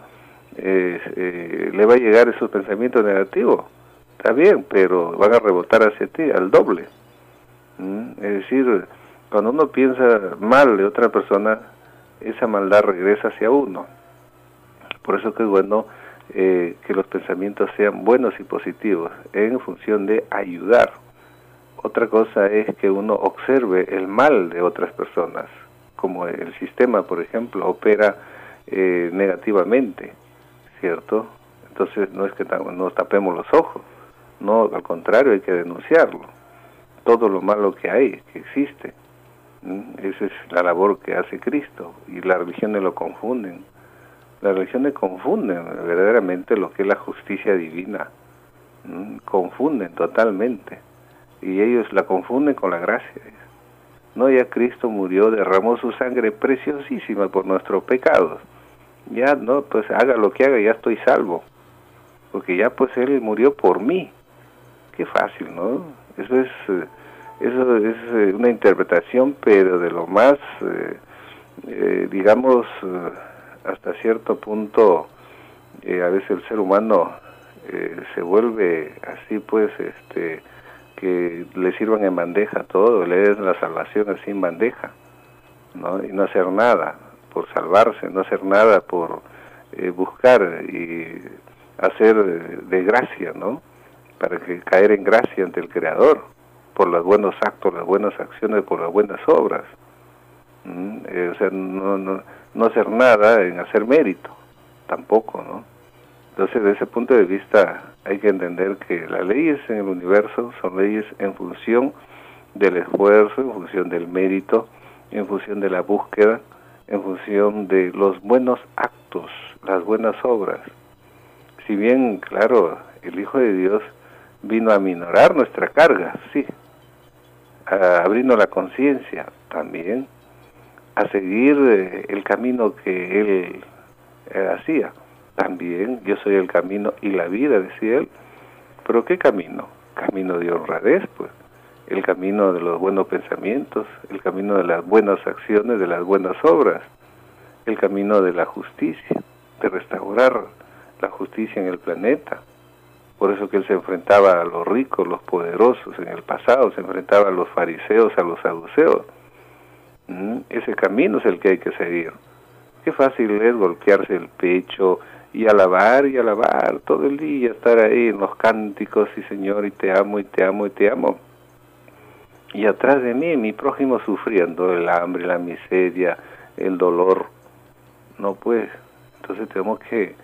le va a llegar esos pensamientos negativos. Está bien, pero van a rebotar hacia ti al doble. Es decir, cuando uno piensa mal de otra persona, esa maldad regresa hacia uno. Por eso que es bueno que los pensamientos sean buenos y positivos en función de ayudar. Otra cosa es que uno observe el mal de otras personas, como el sistema, por ejemplo, opera negativamente, ¿cierto? Entonces no es que nos tapemos los ojos, no, al contrario, hay que denunciarlo, todo lo malo que hay, que existe. Esa es la labor que hace Cristo, y las religiones lo confunden. Las religiones confunden verdaderamente lo que es la justicia divina, confunden totalmente, y ellos la confunden con la gracia. No, ya Cristo murió, derramó su sangre preciosísima por nuestros pecados. Ya, no, pues haga lo que haga, ya estoy salvo, porque ya pues Él murió por mí. Qué fácil, ¿no? Eso es una interpretación, pero de lo más, digamos, hasta cierto punto, a veces el ser humano se vuelve así, pues, que le sirvan en bandeja todo, le den la salvación así en bandeja, ¿no? Y no hacer nada por salvarse, no hacer nada por buscar y hacer de gracia, ¿no? Para que caer en gracia ante el Creador, por los buenos actos, las buenas acciones, por las buenas obras. O sea, no hacer nada en hacer mérito, tampoco, ¿no? Entonces, desde ese punto de vista, hay que entender que las leyes en el universo son leyes en función del esfuerzo, en función del mérito, en función de la búsqueda, en función de los buenos actos, las buenas obras. Si bien, claro, el Hijo de Dios vino a minorar nuestra carga, sí, a abrirnos la conciencia también, a seguir el camino que Él hacía. También, yo soy el camino y la vida, decía Él. ¿Pero qué camino? Camino de honradez, pues. El camino de los buenos pensamientos, el camino de las buenas acciones, de las buenas obras, el camino de la justicia, de restaurar la justicia en el planeta. Por eso que Él se enfrentaba a los ricos, los poderosos en el pasado, se enfrentaba a los fariseos, a los saduceos. Ese camino es el que hay que seguir. Qué fácil es golpearse el pecho y alabar todo el día, estar ahí en los cánticos, y Señor, y te amo, y te amo, y te amo. Y atrás de mí, mi prójimo sufriendo el hambre, la miseria, el dolor. No, pues, entonces tenemos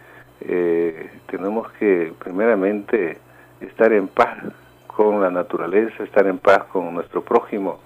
que primeramente estar en paz con la naturaleza, estar en paz con nuestro prójimo,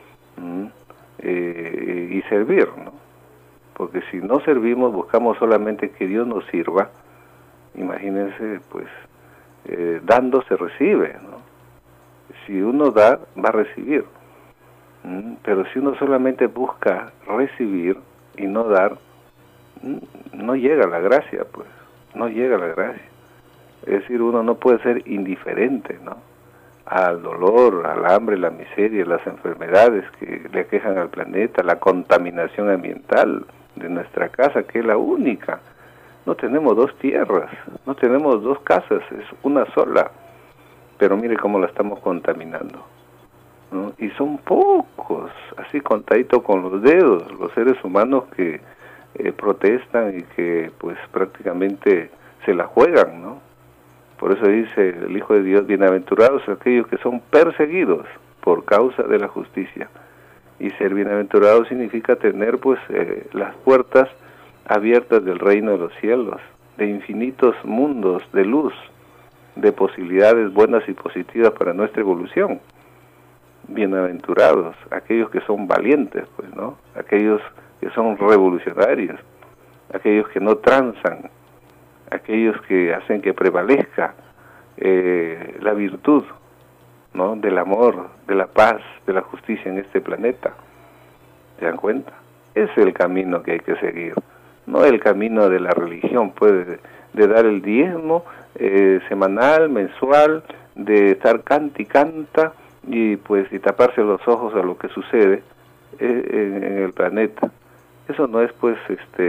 y servir, ¿no? Porque si no servimos, buscamos solamente que Dios nos sirva. Imagínense, pues, dando se recibe, ¿no? Si uno da, va a recibir. Pero si uno solamente busca recibir, y no dar, no llega la gracia, pues, no llega la gracia. Es decir, uno no puede ser indiferente, ¿no?, al dolor, al hambre, la miseria, las enfermedades que le aquejan al planeta, la contaminación ambiental de nuestra casa, que es la única. No tenemos dos tierras, no tenemos dos casas, es una sola. Pero mire cómo la estamos contaminando, ¿no? Y son pocos, así contadito con los dedos, los seres humanos que protestan y que pues prácticamente se la juegan, ¿no? Por eso dice el Hijo de Dios, bienaventurados aquellos que son perseguidos por causa de la justicia. Y ser bienaventurado significa tener pues las puertas abiertas del reino de los cielos, de infinitos mundos de luz, de posibilidades buenas y positivas para nuestra evolución. Bienaventurados aquellos que son valientes, pues, ¿no? Aquellos que son revolucionarios, aquellos que no transan, aquellos que hacen que prevalezca la virtud, ¿no?, del amor, de la paz, de la justicia en este planeta. ¿Se dan cuenta? Ese es el camino que hay que seguir, no el camino de la religión, pues, de dar el diezmo semanal, mensual, de estar canta y canta y pues y taparse los ojos a lo que sucede en el planeta. Eso no es pues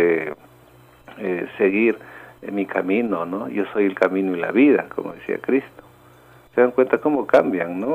seguir mi camino, ¿no? Yo soy el camino y la vida, como decía Cristo. Se dan cuenta cómo cambian, ¿no?,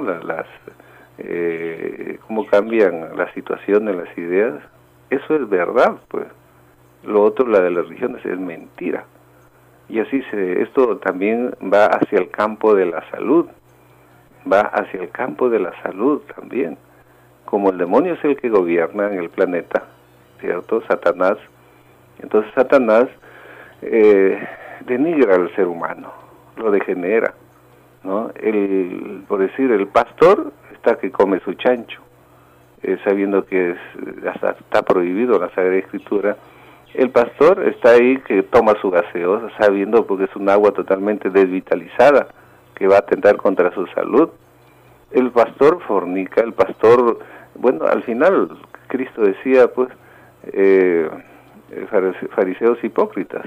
cómo cambian las situaciones, las ideas. Eso es verdad, pues. Lo otro, la de las religiones, es mentira. Y así esto también va hacia el campo de la salud, va hacia el campo de la salud también. Como el demonio es el que gobierna en el planeta, ¿cierto?, Satanás, entonces Satanás denigra al ser humano, lo degenera, ¿no? Por decir, el pastor está que come su chancho, sabiendo que hasta está prohibido en la Sagrada Escritura. El pastor está ahí que toma su gaseosa, sabiendo porque es un agua totalmente desvitalizada, que va a atentar contra su salud. El pastor fornica, el pastor, bueno, al final Cristo decía, pues, fariseos hipócritas,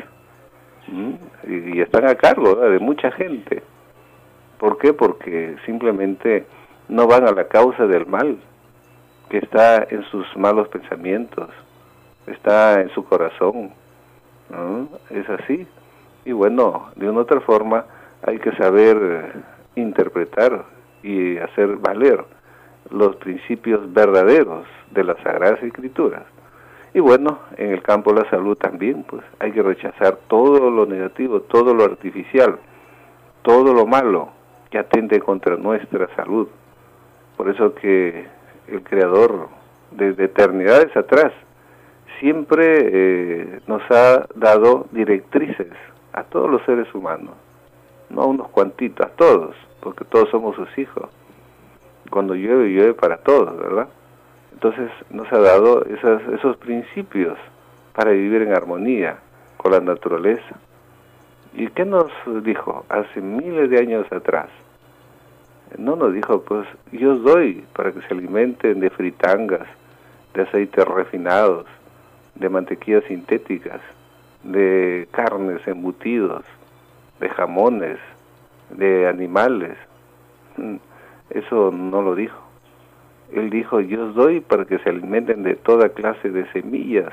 y están a cargo, ¿verdad?, de mucha gente. ¿Por qué? Porque simplemente no van a la causa del mal, que está en sus malos pensamientos, está en su corazón, ¿no? Es así. Y bueno, de una otra forma hay que saber interpretar y hacer valer los principios verdaderos de las Sagradas Escrituras. Y bueno, en el campo de la salud también, pues hay que rechazar todo lo negativo, todo lo artificial, todo lo malo que atente contra nuestra salud. Por eso que el Creador, desde eternidades atrás, siempre nos ha dado directrices a todos los seres humanos, no a unos cuantitos, a todos, porque todos somos sus hijos. Cuando llueve, llueve para todos, ¿verdad? Entonces nos ha dado esos principios para vivir en armonía con la naturaleza. ¿Y qué nos dijo hace miles de años atrás? No nos dijo, pues, yo os doy para que se alimenten de fritangas, de aceites refinados, de mantequillas sintéticas, de carnes, embutidos, de jamones, de animales. Eso no lo dijo. Él dijo, yo os doy para que se alimenten de toda clase de semillas,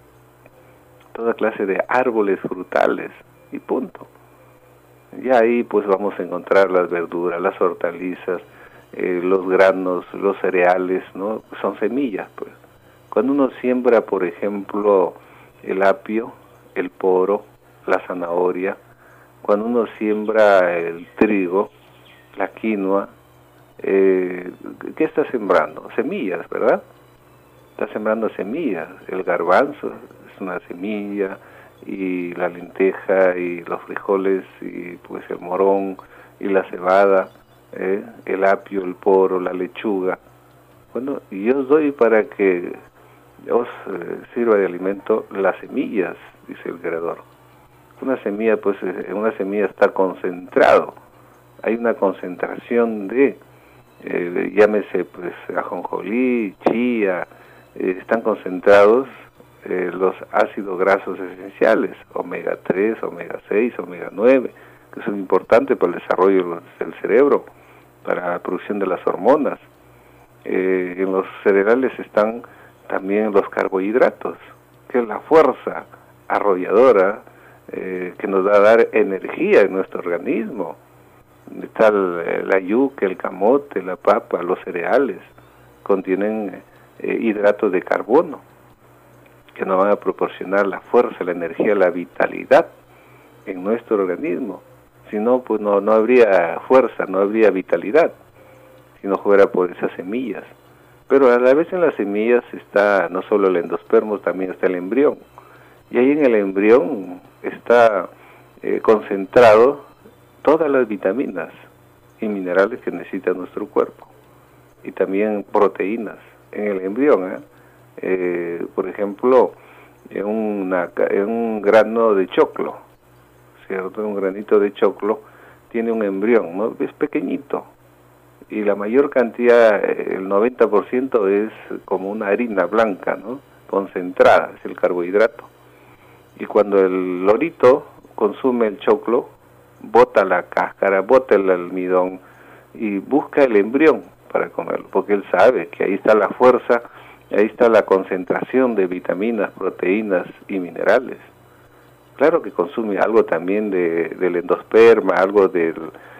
toda clase de árboles frutales, y punto. Ya ahí pues vamos a encontrar las verduras, las hortalizas, los granos, los cereales, ¿no? Son semillas, pues. Cuando uno siembra, por ejemplo, el apio, el poro, la zanahoria, cuando uno siembra el trigo, la quinoa, ¿qué está sembrando? Semillas, ¿verdad? Está sembrando semillas. El garbanzo es una semilla, y la lenteja, y los frijoles, y pues el morón, y la cebada, el apio, el poro, la lechuga. Bueno, y yo os doy para que os sirva de alimento las semillas, dice el Creador. Una semilla, pues, en una semilla está concentrado. Hay una concentración de, llámese, pues, ajonjolí, chía, están concentrados los ácidos grasos esenciales, omega 3, omega 6, omega 9, que son importantes para el desarrollo del cerebro, para la producción de las hormonas. En los cereales están también los carbohidratos, que es la fuerza arrolladora que nos va a dar energía en nuestro organismo. Está la yuca, el camote, la papa, los cereales, contienen hidratos de carbono, que nos van a proporcionar la fuerza, la energía, la vitalidad en nuestro organismo. Si no, pues no habría fuerza, no habría vitalidad, si no fuera por esas semillas. Pero a la vez en las semillas está no solo el endospermo, también está el embrión. Y ahí en el embrión está concentrado todas las vitaminas y minerales que necesita nuestro cuerpo. Y también proteínas en el embrión. Por ejemplo, en un grano de choclo, ¿cierto? Un granito de choclo tiene un embrión, ¿no? Es pequeñito. Y la mayor cantidad, el 90%, es como una harina blanca, ¿no? Concentrada, es el carbohidrato. Y cuando el lorito consume el choclo, bota la cáscara, bota el almidón y busca el embrión para comerlo, porque él sabe que ahí está la fuerza, ahí está la concentración de vitaminas, proteínas y minerales. Claro que consume algo también del endosperma, algo de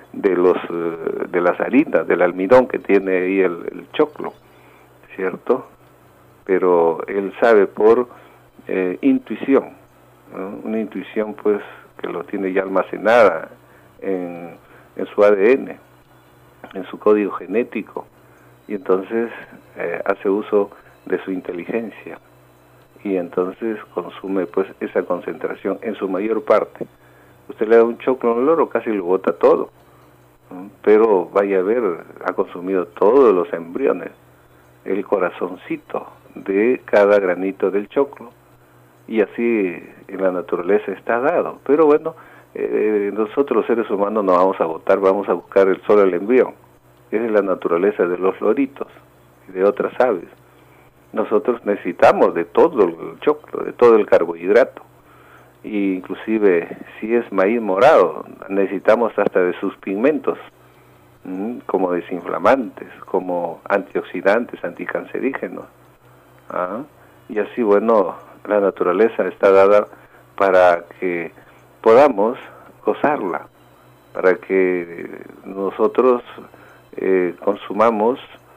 las harinas, del almidón que tiene ahí el choclo, ¿cierto? Pero él sabe por intuición, ¿no? Una intuición pues que lo tiene ya almacenada en su ADN, en su código genético, y entonces hace uso de su inteligencia, y entonces consume pues esa concentración en su mayor parte. Usted le da un choclo a un loro, casi lo bota todo, ¿no? Pero vaya a ver, ha consumido todos los embriones, el corazoncito de cada granito del choclo, y así en la naturaleza está dado. Pero bueno, nosotros los seres humanos no vamos a votar, vamos a buscar solo el embrión. Esa es la naturaleza de los loritos y de otras aves. Nosotros necesitamos de todo el choclo, de todo el carbohidrato, e inclusive si es maíz morado, necesitamos hasta de sus pigmentos, como desinflamantes, como antioxidantes, anticancerígenos. Y así, bueno, la naturaleza está dada para que podamos gozarla, para que nosotros consumamos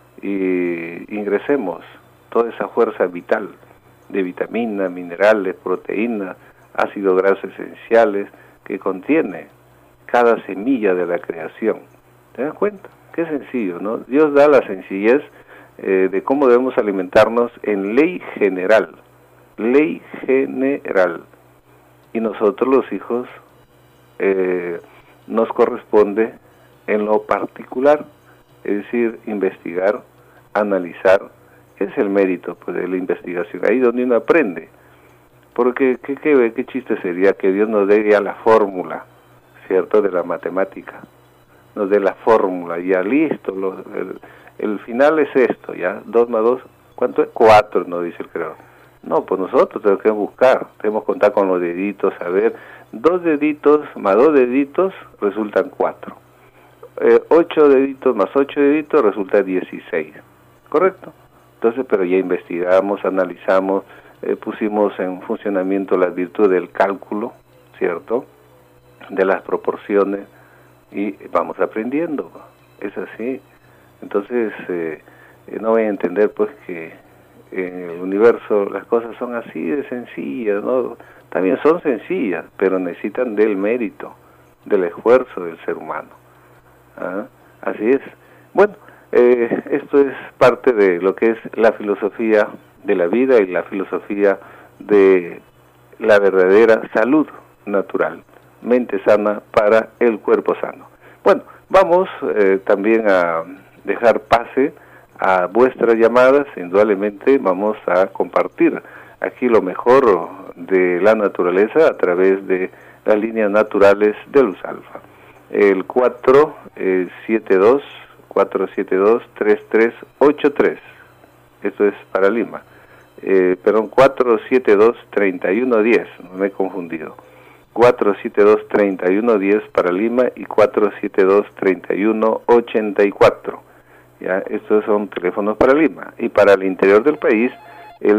y ingresemos toda esa fuerza vital de vitaminas, minerales, proteínas, ácidos grasos esenciales que contiene cada semilla de la creación. ¿Te das cuenta? Qué sencillo, ¿no? Dios da la sencillez de cómo debemos alimentarnos en ley general. Ley general. Y nosotros los hijos nos corresponde en lo particular, es decir, investigar, analizar. Es el mérito pues, de la investigación, ahí donde uno aprende. Porque qué chiste sería que Dios nos dé ya la fórmula, ¿cierto?, de la matemática. Nos dé la fórmula, ya listo, el final es esto, ya, 2 más 2, ¿cuánto es? 4, nos dice el creador. No, pues nosotros tenemos que buscar, tenemos que contar con los deditos, a ver, 2 deditos más 2 deditos resultan 4. 8 deditos más 8 deditos resulta 16, ¿correcto? Entonces, pero ya investigamos, analizamos, pusimos en funcionamiento las virtudes del cálculo, ¿cierto?, de las proporciones, y vamos aprendiendo, es así. Entonces, no voy a entender pues que en el universo las cosas son así de sencillas, ¿no? También son sencillas, pero necesitan del mérito, del esfuerzo del ser humano. Así es. Bueno, esto es parte de lo que es la filosofía de la vida y la filosofía de la verdadera salud natural, mente sana para el cuerpo sano. Bueno, vamos también a dejar pase a vuestras llamadas. Indudablemente vamos a compartir aquí lo mejor de la naturaleza a través de las líneas naturales de Luz Alfa. El 472-3383. Esto es para Lima. perdón, 472-3110, no me he confundido. 472-3110 para Lima y 472-3184. Ya, estos son teléfonos para Lima. Y para el interior del país, el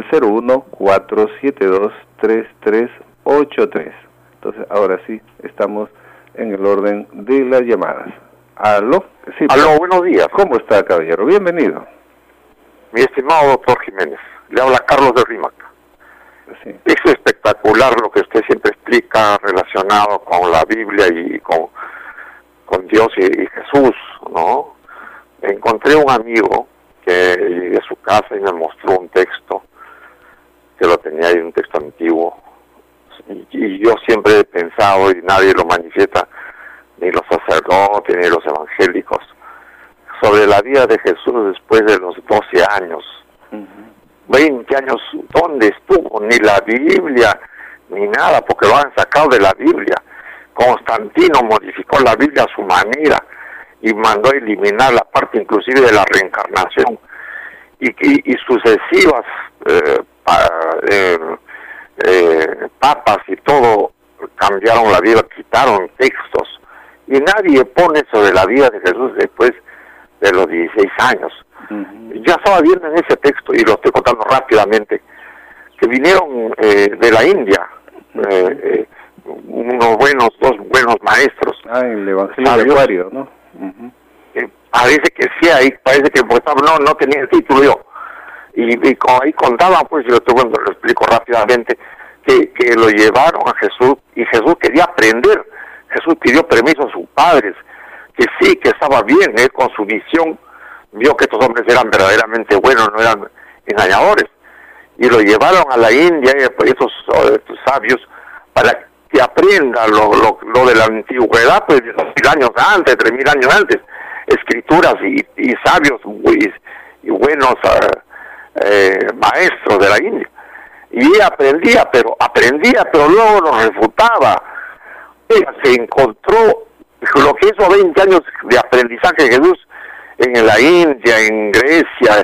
01-472-3383. Entonces, ahora sí, estamos en el orden de las llamadas. ¿Aló? Sí, aló, buenos días. ¿Cómo está, caballero? Bienvenido. Mi estimado doctor Jiménez, le habla Carlos de Rímac. Sí. Es espectacular lo que usted siempre explica relacionado con la Biblia y con Dios y Jesús, ¿no? Encontré un amigo que llegué a su casa y me mostró un texto, que lo tenía ahí, un texto antiguo, y yo siempre he pensado, y nadie lo manifiesta, ni los sacerdotes, ni los evangélicos, sobre la vida de Jesús después de los 12 años. 20 años, ¿dónde estuvo? Ni la Biblia, ni nada, porque lo han sacado de la Biblia. Constantino modificó la Biblia a su manera y mandó a eliminar la parte inclusive de la reencarnación. Y sucesivas papas y todo cambiaron la Biblia, quitaron textos. Y nadie pone sobre la vida de Jesús después de los 16 años. Ya estaba viendo en ese texto, y lo estoy contando rápidamente, que vinieron de la India dos buenos maestros. El Evangelio de Acuario, ¿no? Parece que sí, ahí parece que no tenía el título yo. Y como ahí contaban, pues yo lo explico rápidamente, que lo llevaron a Jesús, y Jesús quería aprender. Jesús pidió permiso a sus padres, que sí, que estaba bien, él con su visión vio que estos hombres eran verdaderamente buenos, no eran engañadores, y lo llevaron a la India, estos sabios, para que aprenda lo de la antigüedad, pues 2.000 años antes, 3.000 años antes, escrituras y sabios y buenos maestros de la India. Y aprendía, pero luego lo refutaba. Se encontró lo que hizo 20 años de aprendizaje de Jesús en la India, en Grecia,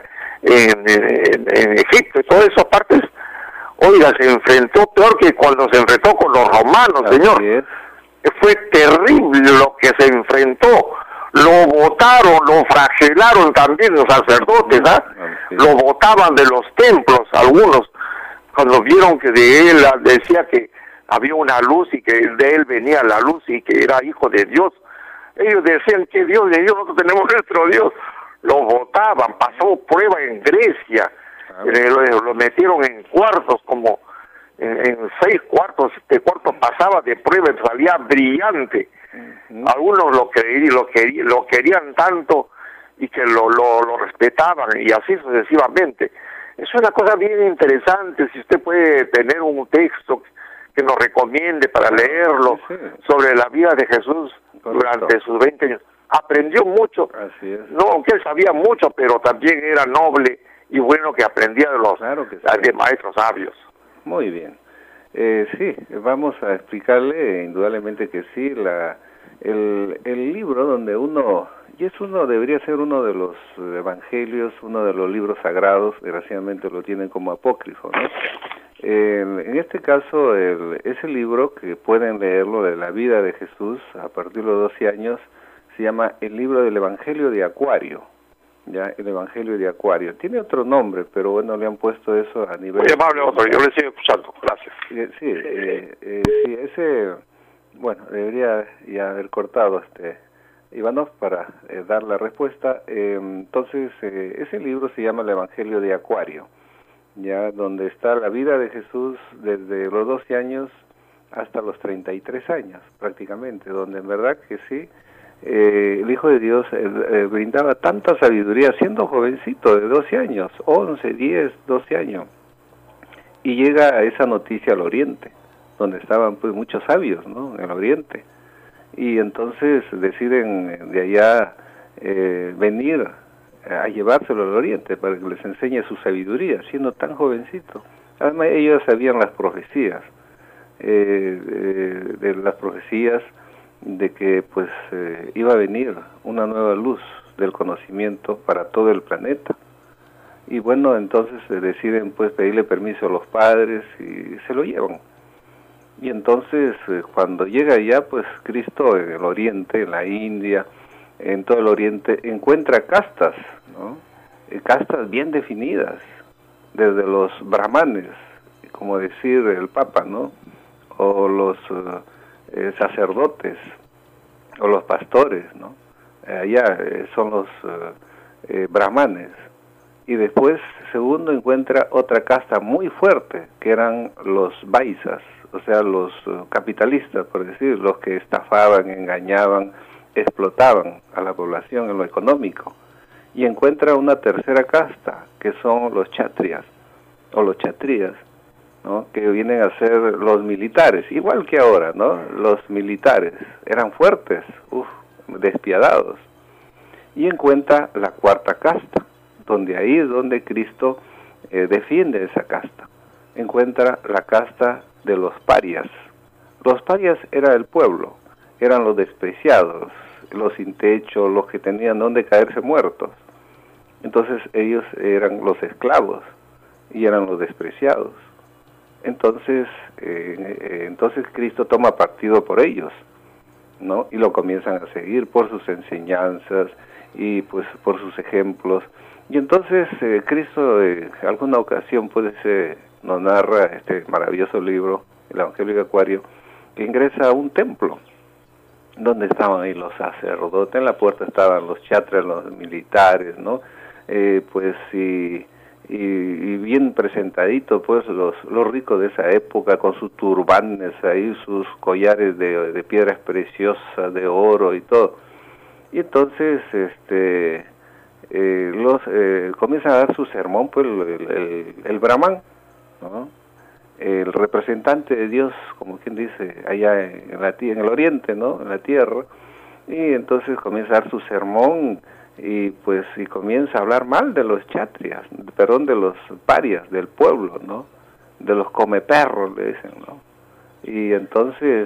en Egipto y todas esas partes. Oiga, se enfrentó peor que cuando se enfrentó con los romanos, señor. Fue terrible lo que se enfrentó. Lo botaron, lo flagelaron también los sacerdotes, lo botaban de los templos algunos, cuando vieron que de él decía que había una luz y que de él venía la luz y que era hijo de Dios. Ellos decían que Dios de Dios, nosotros tenemos nuestro Dios. Lo botaban, pasó prueba en Grecia, lo metieron en cuartos, como en 6 cuartos, este cuarto pasaba de prueba y salía brillante. Algunos lo querían tanto y que lo respetaban, y así sucesivamente. Es una cosa bien interesante. Si usted puede tener un texto que nos recomiende para leerlo sobre la vida de Jesús durante sus 20 años. Aprendió mucho, no, aunque él sabía mucho, pero también era noble y bueno que aprendía de los de maestros sabios. Muy bien. Sí, vamos a explicarle indudablemente que sí, el libro donde debería ser uno de los evangelios, uno de los libros sagrados, desgraciadamente lo tienen como apócrifo, ¿no? En este caso, ese libro, que pueden leerlo, de la vida de Jesús a partir de los 12 años, se llama el libro del Evangelio de Acuario. Ya, el Evangelio de Acuario. Tiene otro nombre, pero bueno, le han puesto eso a nivel... Muy amable, doctor, yo le sigo escuchando, gracias. Sí, ese, bueno, debería ya haber cortado Ivanov para dar la respuesta. Entonces, ese libro se llama el Evangelio de Acuario, ya, donde está la vida de Jesús desde los 12 años hasta los 33 años, prácticamente, donde en verdad que sí, el Hijo de Dios brindaba tanta sabiduría, siendo jovencito de 12 años, 11, 10, 12 años, y llega a esa noticia al Oriente, donde estaban pues muchos sabios, ¿no?, en el Oriente, y entonces deciden de allá venir a llevárselo al Oriente para que les enseñe su sabiduría, siendo tan jovencito. Además ellos sabían las profecías, de las profecías de que pues iba a venir una nueva luz del conocimiento para todo el planeta. Y bueno, entonces deciden pues pedirle permiso a los padres y se lo llevan. Y entonces cuando llega allá, pues Cristo en el Oriente, en la India, en todo el Oriente, encuentra castas, ¿no? Castas bien definidas, desde los brahmanes, como decir el Papa, ¿no? O los sacerdotes, o los pastores, ¿no? Allá son los brahmanes. Y después, segundo, encuentra otra casta muy fuerte, que eran los vaisas, o sea, los capitalistas, por decir, los que estafaban, engañaban, explotaban a la población en lo económico. Y encuentra una tercera casta, que son los chatrias, o los chatrías, ¿no? Que vienen a ser los militares, igual que ahora, ¿no? Los militares eran fuertes, despiadados. Y encuentra la cuarta casta, donde ahí es donde Cristo defiende esa casta. Encuentra la casta de los parias. Los parias era el pueblo, eran los despreciados, los sin techo, los que tenían donde caerse muertos. Entonces ellos eran los esclavos y eran los despreciados. Entonces Cristo toma partido por ellos, ¿no? Y lo comienzan a seguir por sus enseñanzas y pues por sus ejemplos. Y entonces Cristo alguna ocasión nos narra este maravilloso libro, el Evangelio de Acuario, que ingresa a un templo donde estaban ahí los sacerdotes, en la puerta estaban los chatras, los militares, ¿no? Y bien presentaditos pues los ricos de esa época, con sus turbanes ahí, sus collares de piedras preciosas, de oro y todo. Y entonces comienza a dar su sermón pues el brahman, ¿no? El representante de Dios, como quien dice, allá en el Oriente, ¿no? En la tierra. Y entonces comienza a dar su sermón y comienza a hablar mal de los chatrias, de los parias del pueblo, ¿no? De los comeperros, le dicen, ¿no? Y entonces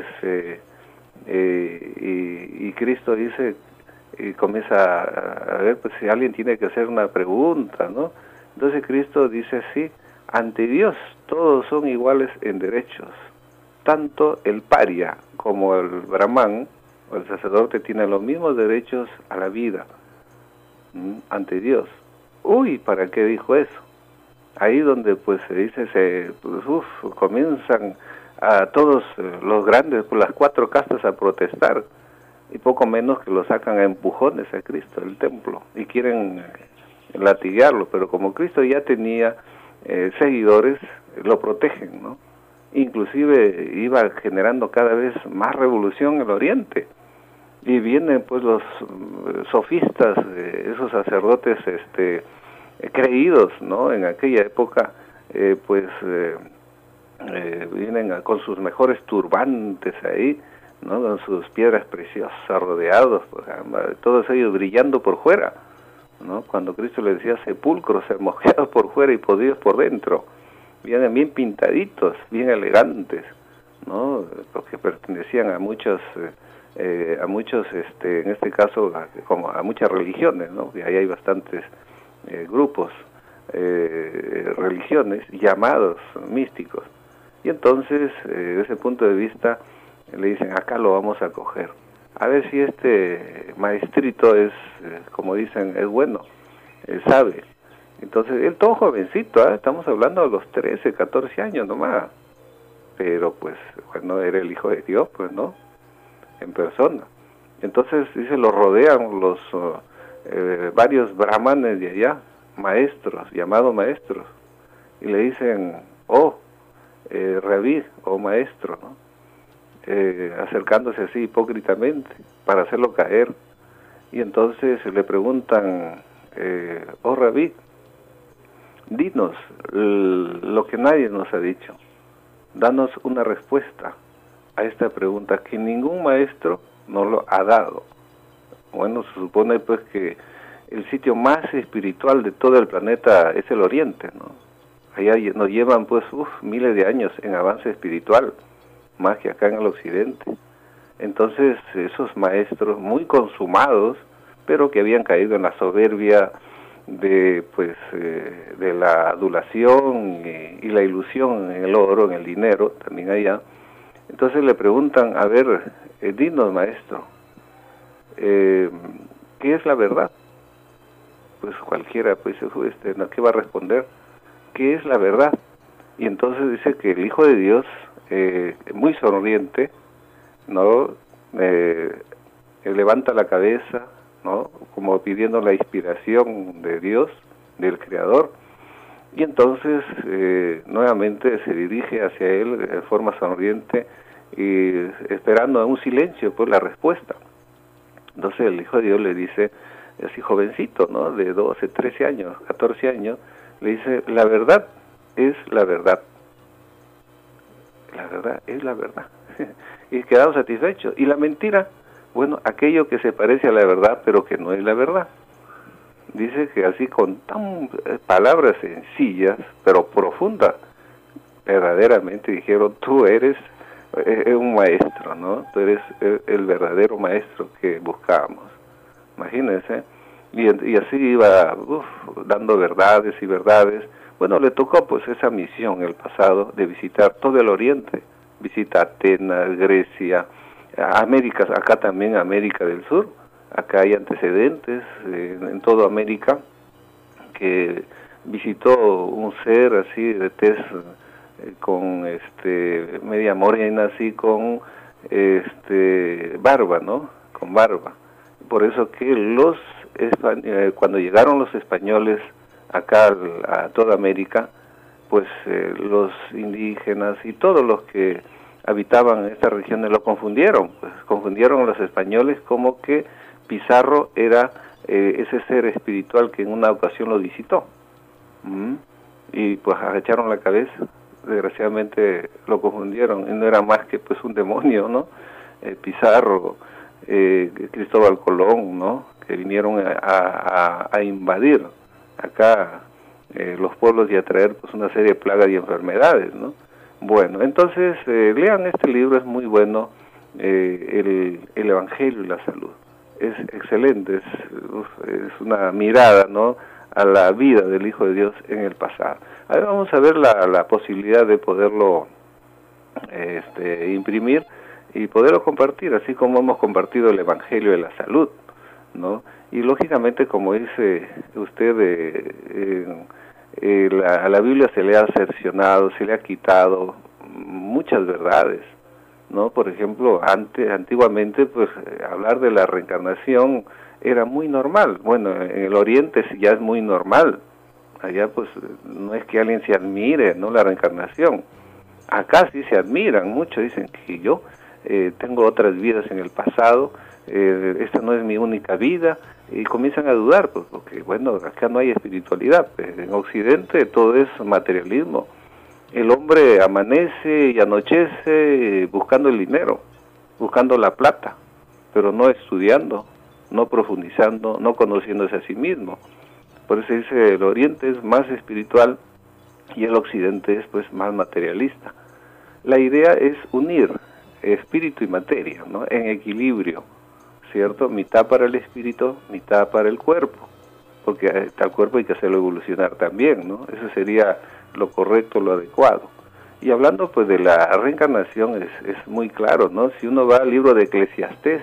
y Cristo dice, y comienza a ver pues si alguien tiene que hacer una pregunta, ¿no? Entonces Cristo dice así: ante Dios todos son iguales en derechos, tanto el paria como el brahman o el sacerdote tienen los mismos derechos a la vida ante Dios. ¿Para qué dijo eso? Ahí donde pues se dice, comienzan a todos los grandes, pues las cuatro castas a protestar, y poco menos que lo sacan a empujones a Cristo del templo, y quieren latigarlo, pero como Cristo ya tenía seguidores, lo protegen, ¿no? Inclusive iba generando cada vez más revolución en el Oriente, y vienen pues los sofistas, esos sacerdotes creídos, ¿no? En aquella época vienen con sus mejores turbantes ahí, ¿no? Con sus piedras preciosas rodeados, pues, todos ellos brillando por fuera, ¿no? Cuando Cristo les decía sepulcros hermoseados por fuera y podridos por dentro, vienen bien pintaditos, bien elegantes, ¿no? Porque pertenecían a muchos en este caso como a muchas religiones, ¿no? Y ahí hay bastantes grupos, religiones llamados místicos. Y entonces desde ese punto de vista le dicen, acá lo vamos a coger, a ver si este maestrito es, como dicen, es bueno, sabe. Entonces él todo jovencito, estamos hablando de los 13, 14 años nomás, pero pues bueno, era el Hijo de Dios, pues, ¿no? En persona. Entonces dice, lo rodean los varios brahmanes de allá, maestros, llamados maestros, y le dicen, rabí, maestro, ¿no? Acercándose así hipócritamente para hacerlo caer. Y entonces le preguntan, rabí, dinos lo que nadie nos ha dicho, danos una respuesta a esta pregunta que ningún maestro nos lo ha dado. Bueno, se supone pues que el sitio más espiritual de todo el planeta es el Oriente, ¿no? Allá nos llevan pues miles de años en avance espiritual, más que acá en el Occidente. Entonces esos maestros muy consumados, pero que habían caído en la soberbia de la adulación y la ilusión en el oro, en el dinero, también allá. Entonces le preguntan, a ver, dinos, maestro, ¿qué es la verdad? Pues cualquiera, pues, ¿no? ¿Qué va a responder? ¿Qué es la verdad? Y entonces dice que el Hijo de Dios, muy sonriente, ¿no? Levanta la cabeza, ¿no? Como pidiendo la inspiración de Dios, del Creador, y entonces nuevamente se dirige hacia él de forma sonriente y esperando un silencio por la respuesta. Entonces el Hijo de Dios le dice, así jovencito, ¿no? De 12, 13 años, 14 años, le dice, la verdad es la verdad. La verdad es la verdad. Y quedaron satisfechos. ¿Y la mentira? Bueno, aquello que se parece a la verdad, pero que no es la verdad. Dice que así con tan palabras sencillas, pero profundas, verdaderamente dijeron, tú eres un maestro, ¿no? Tú eres el verdadero maestro que buscábamos. Imagínense. Y así iba dando verdades y verdades. Bueno, le tocó pues esa misión en el pasado de visitar todo el Oriente. Visita Atenas, Grecia, América, acá también América del Sur. Acá hay antecedentes en toda América que visitó un ser así de tez con media morena, así con barba, ¿no? Con barba. Por eso que cuando llegaron los españoles acá a toda América, pues los indígenas y todos los que habitaban en estas regiones lo confundieron, pues confundieron a los españoles como que Pizarro era ese ser espiritual que en una ocasión lo visitó. Y pues agacharon la cabeza, desgraciadamente lo confundieron, y no era más que pues un demonio, ¿no? Pizarro, Cristóbal Colón, ¿no? Que vinieron a invadir acá los pueblos y a traer pues una serie de plagas y enfermedades, ¿no? Bueno, entonces lean este libro, es muy bueno, el Evangelio y la Salud. Es excelente, es una mirada, ¿no?, a la vida del Hijo de Dios en el pasado. Ahora vamos a ver la posibilidad de poderlo imprimir y poderlo compartir, así como hemos compartido el Evangelio de la Salud, ¿no? Y lógicamente, como dice usted, a la Biblia se le ha cercenado, se le ha quitado muchas verdades, ¿no? Por ejemplo, antiguamente, pues, hablar de la reencarnación era muy normal. Bueno, en el Oriente ya es muy normal. Allá, pues, no es que alguien se admire, ¿no?, la reencarnación. Acá sí se admiran mucho, dicen que yo tengo otras vidas en el pasado, esta no es mi única vida, y comienzan a dudar, pues, porque, bueno, acá no hay espiritualidad. En Occidente todo es materialismo. El hombre amanece y anochece buscando el dinero, buscando la plata, pero no estudiando, no profundizando, no conociéndose a sí mismo. Por eso dice, el Oriente es más espiritual y el Occidente es pues más materialista. La idea es unir espíritu y materia, ¿no?, en equilibrio, ¿cierto? Mitad para el espíritu, mitad para el cuerpo, porque al cuerpo hay que hacerlo evolucionar también, ¿no? Eso sería lo correcto, lo adecuado. Y hablando pues de la reencarnación, es muy claro, ¿no? Si uno va al libro de Eclesiastés,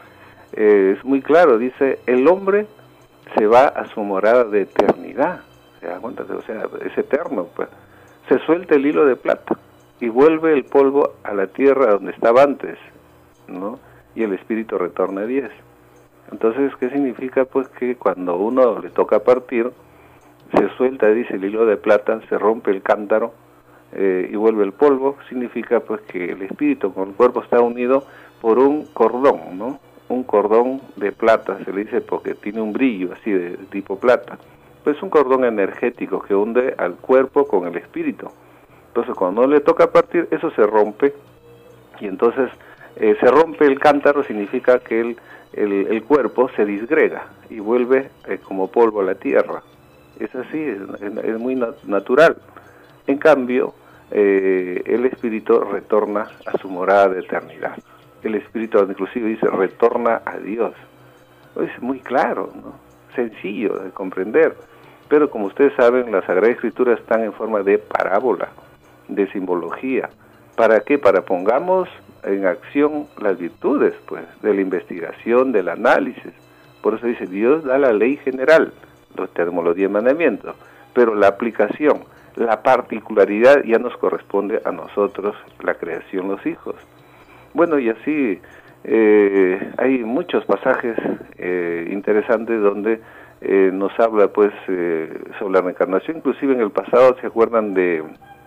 es muy claro, dice, el hombre se va a su morada de eternidad, ¿se da cuenta? O sea, es eterno, pues. Se suelta el hilo de plata y vuelve el polvo a la tierra donde estaba antes, ¿no? Y el espíritu retorna a 10. Entonces, ¿qué significa? Pues que cuando uno le toca partir, se suelta, dice, el hilo de plata, se rompe el cántaro y vuelve el polvo. Significa pues que el espíritu con el cuerpo está unido por un cordón, ¿no? Un cordón de plata, se le dice porque tiene un brillo así de tipo plata. Pues un cordón energético que hunde al cuerpo con el espíritu. Entonces cuando le toca partir, eso se rompe, y entonces se rompe el cántaro, significa que el cuerpo se disgrega y vuelve como polvo a la tierra. Es así, es muy natural. En cambio, el espíritu retorna a su morada de eternidad. El espíritu inclusive dice, retorna a Dios. Es muy claro, ¿no? sencillo de comprender. Pero como ustedes saben, las Sagradas Escrituras están en forma de parábola, de simbología. ¿Para qué? Para pongamos en acción las virtudes, pues, de la investigación, del análisis. Por eso dice, Dios da la ley general, los 10 mandamientos, pero la aplicación, la particularidad ya nos corresponde a nosotros, la creación, los hijos. Bueno, y así hay muchos pasajes interesantes donde nos habla, pues, sobre la reencarnación. Inclusive en el pasado, ¿se acuerdan de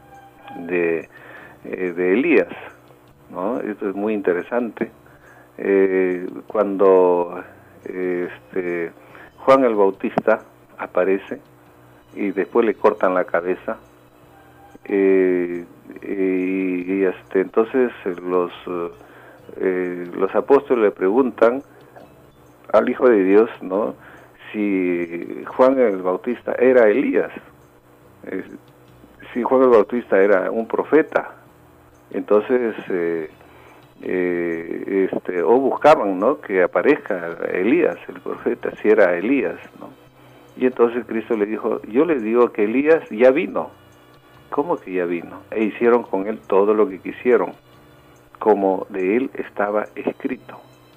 Elías? ¿No? Esto es muy interesante. Cuando Juan el Bautista aparece y después le cortan la cabeza, entonces los apóstoles le preguntan al Hijo de Dios, ¿no?, si Juan el Bautista era Elías, si Juan el Bautista era un profeta. Entonces o buscaban, ¿no?, que aparezca Elías, el profeta, si era Elías, ¿no? Y entonces Cristo le dijo, yo les digo que Elías ya vino. ¿Cómo que ya vino? E hicieron con él todo lo que quisieron, como de él estaba escrito.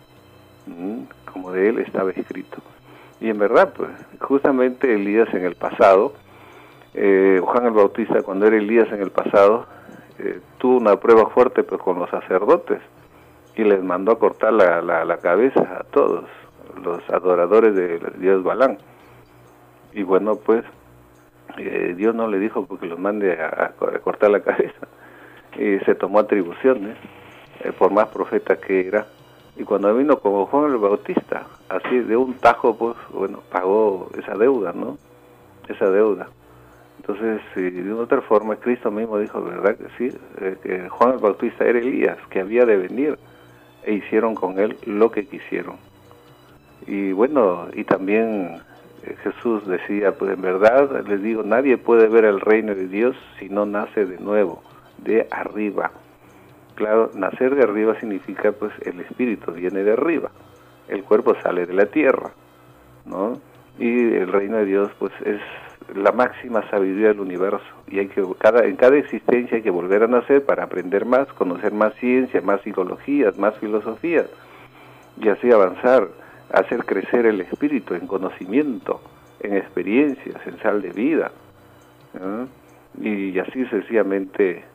Como de él estaba escrito. Y en verdad, pues, justamente Elías en el pasado, Juan el Bautista, cuando era Elías en el pasado, tuvo una prueba fuerte, pues, con los sacerdotes, y les mandó a cortar la cabeza a todos los adoradores de Dios Balán. Y bueno, pues, Dios no le dijo porque los mande a cortar la cabeza, y se tomó atribuciones, por más profeta que era. Y cuando vino como Juan el Bautista, así de un tajo, pues, bueno, pagó esa deuda, ¿no? Esa deuda. Entonces, de otra forma, Cristo mismo dijo, ¿verdad que sí? Que Juan el Bautista era Elías, que había de venir, e hicieron con él lo que quisieron. Y bueno, y también Jesús decía, pues, en verdad les digo, nadie puede ver el reino de Dios si no nace de nuevo, de arriba. Claro, nacer de arriba significa, pues, el espíritu viene de arriba, el cuerpo sale de la tierra, ¿no? Y el reino de Dios, pues, es la máxima sabiduría del universo, y hay que en cada existencia hay que volver a nacer para aprender más, conocer más ciencia, más psicologías, más filosofías, y así avanzar, hacer crecer el espíritu en conocimiento, en experiencias, en sal de vida, ¿no? Y así sencillamente.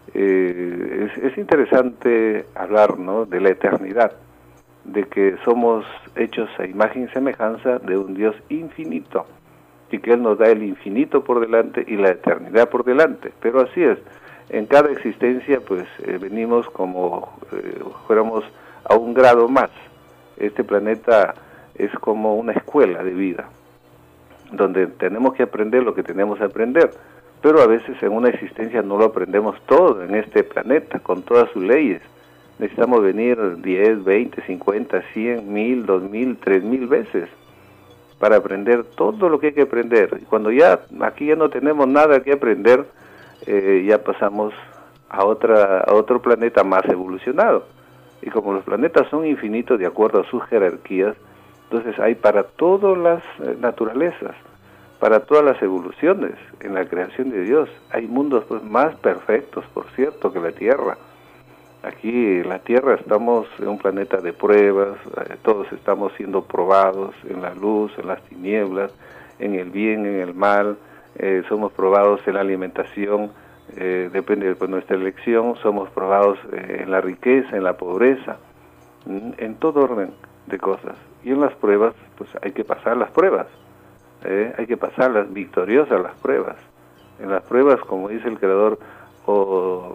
Es interesante hablar, ¿no?, de la eternidad, de que somos hechos a imagen y semejanza de un Dios infinito, y que Él nos da el infinito por delante y la eternidad por delante. Pero así es, en cada existencia, pues, venimos como fuéramos a un grado más. Este planeta es como una escuela de vida, donde tenemos que aprender lo que tenemos que aprender, pero a veces en una existencia no lo aprendemos todo en este planeta, con todas sus leyes. Necesitamos venir 10, 20, 50, 100, 1000, 2000, 3000 veces para aprender todo lo que hay que aprender. Y cuando ya aquí ya no tenemos nada que aprender, ya pasamos a otro planeta más evolucionado. Y como los planetas son infinitos de acuerdo a sus jerarquías, entonces hay para todas las naturalezas, para todas las evoluciones en la creación de Dios. Hay mundos, pues, más perfectos, por cierto, que la Tierra. Aquí en la Tierra estamos en un planeta de pruebas, todos estamos siendo probados en la luz, en las tinieblas, en el bien, en el mal, somos probados en la alimentación, depende de nuestra elección, somos probados en la riqueza, en la pobreza, en todo orden de cosas. Y en las pruebas, pues, hay que pasar las pruebas. Hay que pasarlas victoriosas las pruebas. En las pruebas, como dice el Creador, o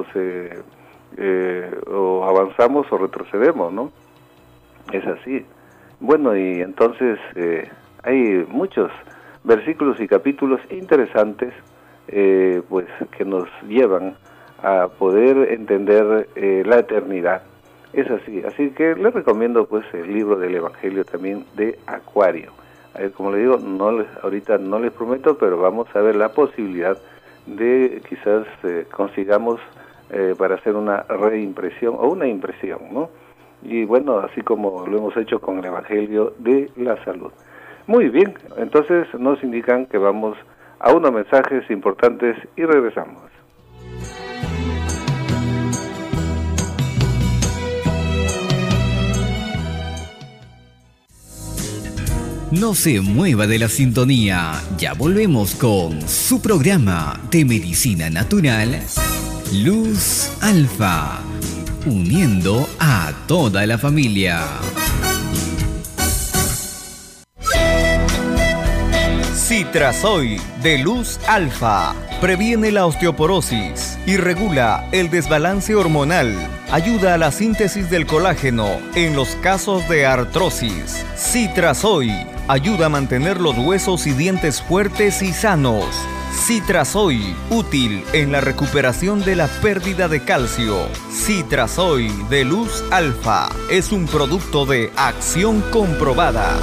avanzamos o retrocedemos, ¿no? Es así. Bueno, y entonces hay muchos versículos y capítulos interesantes, pues, que nos llevan a poder entender la eternidad. Es así. Así que les recomiendo, pues, el libro del Evangelio también de Acuario. Como le digo, ahorita no les prometo, pero vamos a ver la posibilidad de quizás consigamos para hacer una reimpresión o una impresión, ¿no? Y bueno, así como lo hemos hecho con el Evangelio de la Salud. Muy bien, entonces nos indican que vamos a unos mensajes importantes y regresamos. No se mueva de la sintonía, ya volvemos con su programa de medicina natural, Luz Alfa, uniendo a toda la familia. Citrazoid de Luz Alfa previene la osteoporosis y regula el desbalance hormonal. Ayuda a la síntesis del colágeno en los casos de artrosis. Citrazoid ayuda a mantener los huesos y dientes fuertes y sanos. Citrazoid, útil en la recuperación de la pérdida de calcio. Citrazoid de Luz Alfa es un producto de Acción Comprobada.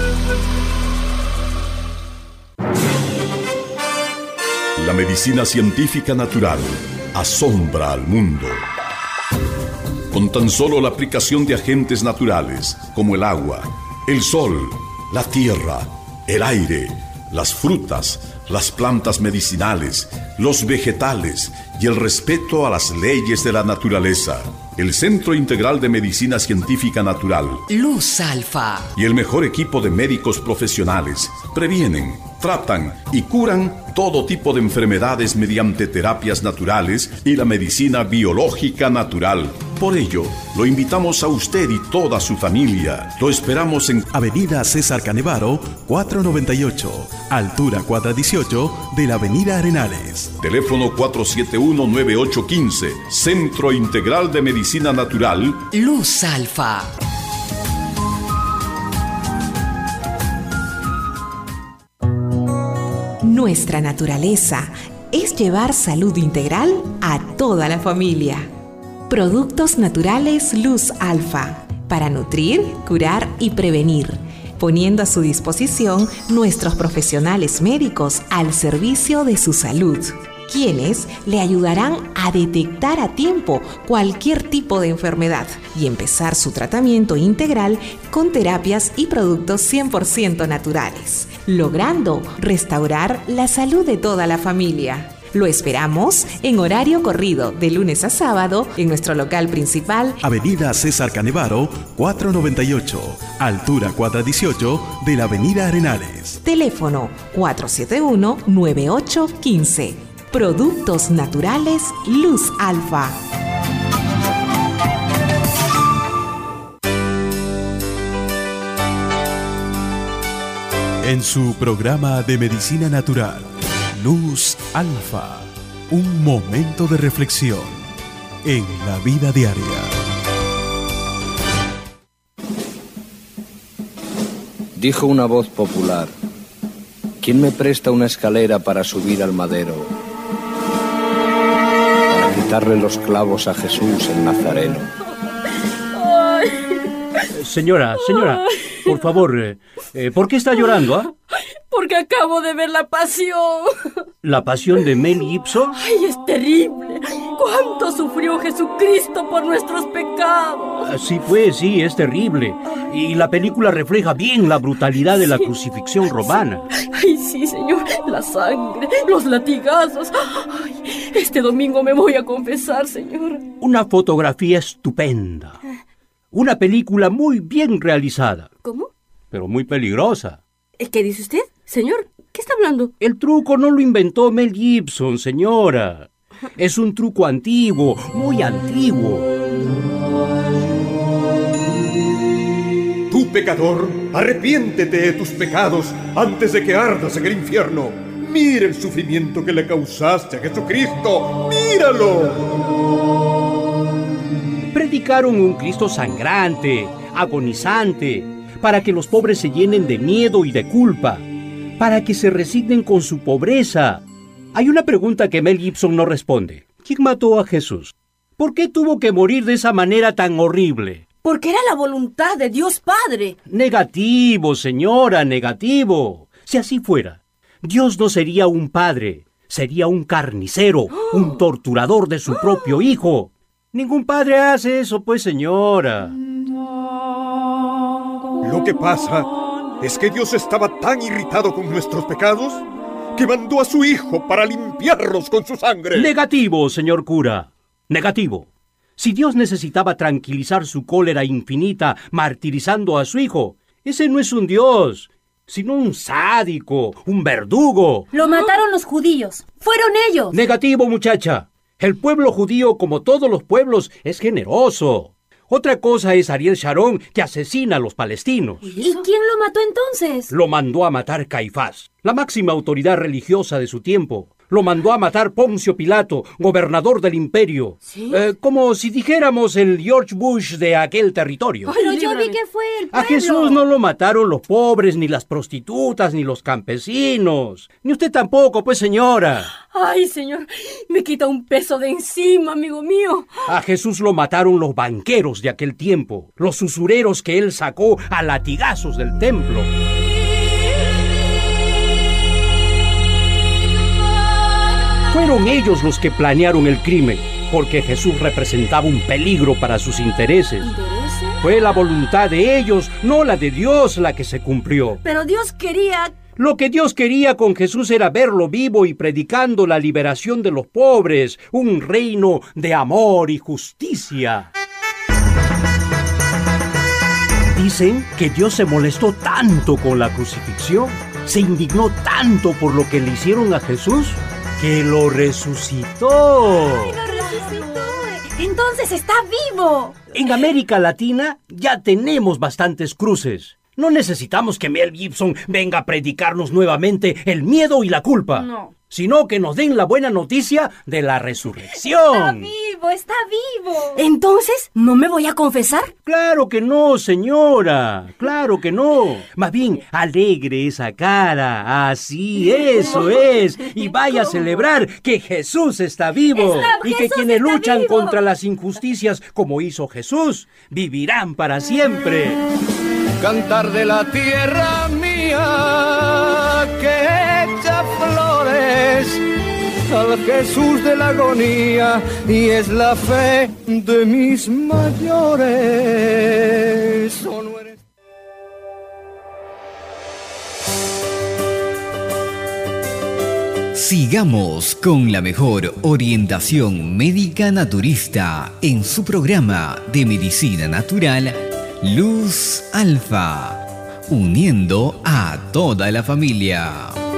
La medicina científica natural asombra al mundo. Con tan solo la aplicación de agentes naturales como el agua, el sol, la tierra, el aire, las frutas, las plantas medicinales, los vegetales y el respeto a las leyes de la naturaleza, el Centro Integral de Medicina Científica Natural, Luz Alfa, y el mejor equipo de médicos profesionales previenen, tratan y curan todo tipo de enfermedades mediante terapias naturales y la medicina biológica natural. Por ello, lo invitamos a usted y toda su familia. Lo esperamos en Avenida César Canevaro, 498, altura cuadra 18 de la Avenida Arenales. Teléfono 471-9815, Centro Integral de Medicina Natural, Luz Alfa. Nuestra naturaleza es llevar salud integral a toda la familia. Productos naturales Luz Alfa, para nutrir, curar y prevenir, poniendo a su disposición nuestros profesionales médicos al servicio de su salud, quienes le ayudarán a detectar a tiempo cualquier tipo de enfermedad y empezar su tratamiento integral con terapias y productos 100% naturales, logrando restaurar la salud de toda la familia. Lo esperamos en horario corrido de lunes a sábado en nuestro local principal, Avenida César Canevaro, 498, altura cuadra 18 de la Avenida Arenales. Teléfono 471-9815. Productos naturales Luz Alfa. En su programa de medicina natural, Luz Alfa, un momento de reflexión en la vida diaria. Dijo una voz popular: ¿quién me presta una escalera para subir al madero? Para quitarle los clavos a Jesús el Nazareno. Señora, por favor, ¿por qué está llorando, ah? Porque acabo de ver La Pasión. ¿La Pasión de Mel Gibson? ¡Ay, es terrible! ¡Cuánto sufrió Jesucristo por nuestros pecados! Sí, pues, sí, es terrible. Y la película refleja bien la brutalidad de la crucifixión romana. ¡Ay, sí, señor! La sangre, los latigazos. ¡Ay! Este domingo me voy a confesar, señor. Una fotografía estupenda. Una película muy bien realizada. ¿Cómo? Pero muy peligrosa. ¿Qué dice usted? Señor, ¿qué está hablando? El truco no lo inventó Mel Gibson, señora. Es un truco antiguo, muy antiguo. Tú, pecador, arrepiéntete de tus pecados antes de que ardas en el infierno. Mira el sufrimiento que le causaste a Jesucristo. ¡Míralo! Predicaron un Cristo sangrante, agonizante, para que los pobres se llenen de miedo y de culpa, para que se resignen con su pobreza. Hay una pregunta que Mel Gibson no responde. ¿Quién mató a Jesús? ¿Por qué tuvo que morir de esa manera tan horrible? Porque era la voluntad de Dios Padre. Negativo, señora, negativo. Si así fuera, Dios no sería un padre, sería un carnicero, un torturador de su propio hijo. Ningún padre hace eso, pues, señora. Lo que pasa ¿Es que Dios estaba tan irritado con nuestros pecados que mandó a su Hijo para limpiarlos con su sangre? Negativo, señor cura. Negativo. Si Dios necesitaba tranquilizar su cólera infinita martirizando a su Hijo, ese no es un Dios, sino un sádico, un verdugo. Lo mataron los judíos. ¡Fueron ellos! Negativo, muchacha. El pueblo judío, como todos los pueblos, es generoso. Otra cosa es Ariel Sharon, que asesina a los palestinos. ¿Y quién lo mató entonces? Lo mandó a matar Caifás, la máxima autoridad religiosa de su tiempo. Lo mandó a matar Poncio Pilato, gobernador del imperio. ¿Sí? Como si dijéramos el George Bush de aquel territorio. Pero yo vi que fue el pueblo. A Jesús no lo mataron los pobres, ni las prostitutas, ni los campesinos. Ni usted tampoco, pues, señora. Ay, señor, me quita un peso de encima, amigo mío. A Jesús lo mataron los banqueros de aquel tiempo, los usureros que él sacó a latigazos del templo. Fueron ellos los que planearon el crimen, porque Jesús representaba un peligro para sus intereses. Fue la voluntad de ellos, no la de Dios, la que se cumplió. Pero Dios quería... Lo que Dios quería con Jesús era verlo vivo y predicando la liberación de los pobres, un reino de amor y justicia. Dicen que Dios se molestó tanto con la crucifixión, se indignó tanto por lo que le hicieron a Jesús, que lo resucitó. ¡Ay, lo resucitó! ¡Entonces está vivo! En América Latina ya tenemos bastantes cruces. No necesitamos que Mel Gibson venga a predicarnos nuevamente el miedo y la culpa. No. Sino que nos den la buena noticia de la resurrección. ¡Está vivo! ¿Entonces no me voy a confesar? Claro que no, señora. Claro que no. Más bien, alegre esa cara. Así, eso es. Y vaya a celebrar que Jesús está vivo. Y que quienes luchan contra las injusticias, como hizo Jesús, vivirán para siempre. Cantar de la tierra mía que echa flores al Jesús de la agonía y es la fe de mis mayores. ¿O no eres? Sigamos con la mejor orientación médica naturista en su programa de medicina natural Luz Alfa, uniendo a toda la familia.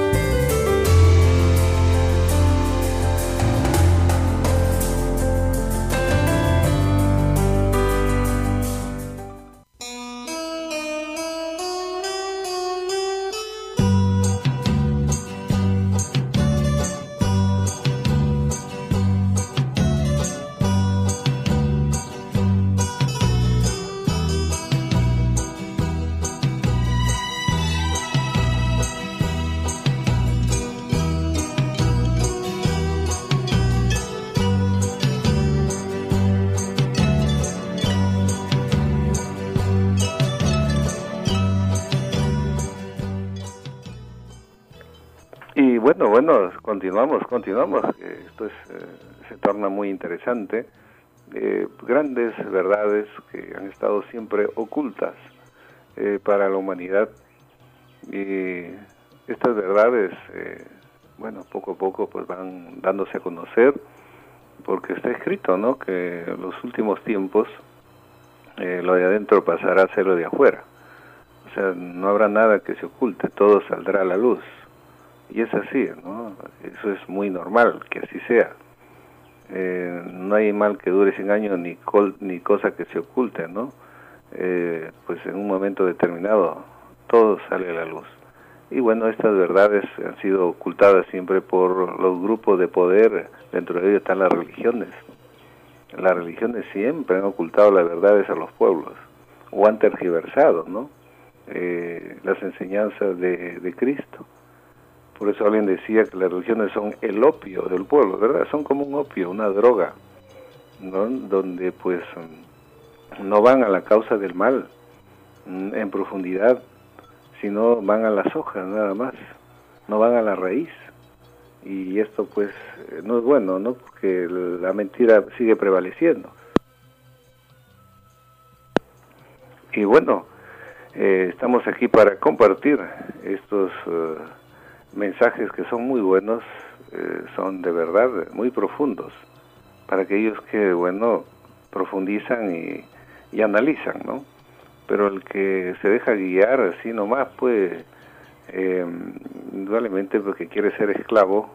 Y bueno, continuamos. Esto se torna muy interesante. Grandes verdades que han estado siempre ocultas para la humanidad. Y estas verdades, poco a poco pues van dándose a conocer, porque está escrito, ¿no?, que en los últimos tiempos lo de adentro pasará a ser lo de afuera. O sea, no habrá nada que se oculte, todo saldrá a la luz. Y es así, ¿no? Eso es muy normal, que así sea. No hay mal que dure 100 años ni cosa que se oculte, ¿no? Pues en un momento determinado todo sale a la luz. Y bueno, estas verdades han sido ocultadas siempre por los grupos de poder. Dentro de ellos están las religiones. Las religiones siempre han ocultado las verdades a los pueblos, o han tergiversado, ¿no?, las enseñanzas de Cristo. Por eso alguien decía que las religiones son el opio del pueblo, ¿verdad? Son como un opio, una droga, ¿no?, donde pues no van a la causa del mal en profundidad, sino van a las hojas nada más, no van a la raíz. Y esto pues no es bueno, ¿no?, porque la mentira sigue prevaleciendo. Y bueno, Estamos aquí para compartir estos mensajes que son muy buenos, son de verdad muy profundos, para aquellos que, bueno, profundizan y analizan, ¿no? Pero el que se deja guiar así nomás, pues, indudablemente porque quiere ser esclavo,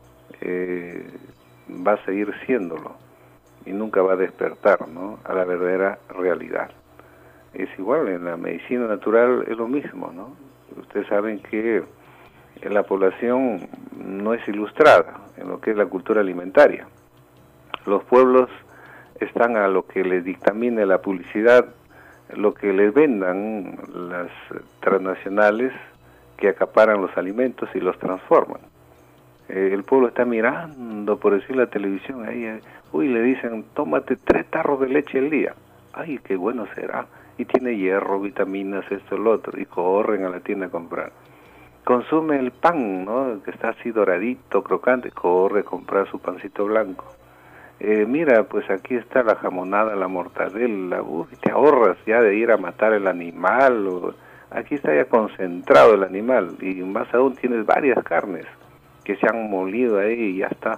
va a seguir siéndolo y nunca va a despertar, ¿no?, a la verdadera realidad. Es igual, en la medicina natural es lo mismo, ¿no? Ustedes saben que la población no es ilustrada en lo que es la cultura alimentaria. Los pueblos están a lo que les dictamine la publicidad, lo que les vendan las transnacionales que acaparan los alimentos y los transforman. El pueblo está mirando, por decir, la televisión, ahí, le dicen, tómate 3 tarros de leche al día. Ay, qué bueno será. Y tiene hierro, vitaminas, esto, lo otro, y corren a la tienda a comprar. Consume el pan, ¿no?, que está así doradito, crocante, corre a comprar su pancito blanco. Mira, pues aquí está la jamonada, la mortadela, te ahorras ya de ir a matar el animal, aquí está ya concentrado el animal, y más aún tienes varias carnes que se han molido ahí y ya está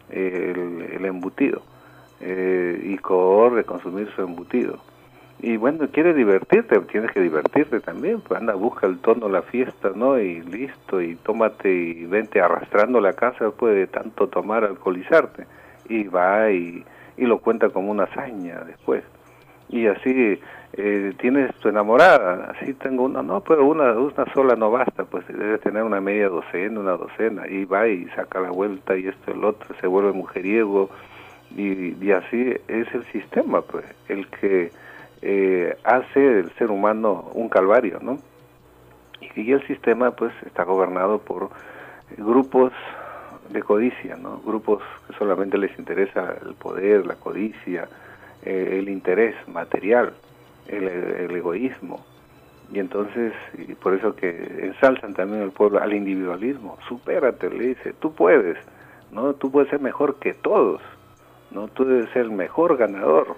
el embutido, y corre a consumir su embutido. Y bueno, quieres divertirte, tienes que divertirte también, pues anda, busca el tono, la fiesta, ¿no? Y listo, y tómate y vente arrastrando la casa, pues, de tanto tomar, alcoholizarte. Y va y lo cuenta como una hazaña después. Y así tienes tu enamorada, así tengo una, no, pero una sola no basta, pues debes tener una media docena, una docena, y va y saca la vuelta y esto, el otro, se vuelve mujeriego, y así es el sistema, pues, el que hace del ser humano un calvario, ¿no? Y el sistema, pues, está gobernado por grupos de codicia, ¿no? Grupos que solamente les interesa el poder, la codicia, el interés material, el egoísmo. Y entonces, y por eso que ensalzan también al pueblo al individualismo. Supérate, le dice, tú puedes, ¿no? Tú puedes ser mejor que todos, ¿no? Tú debes ser el mejor ganador,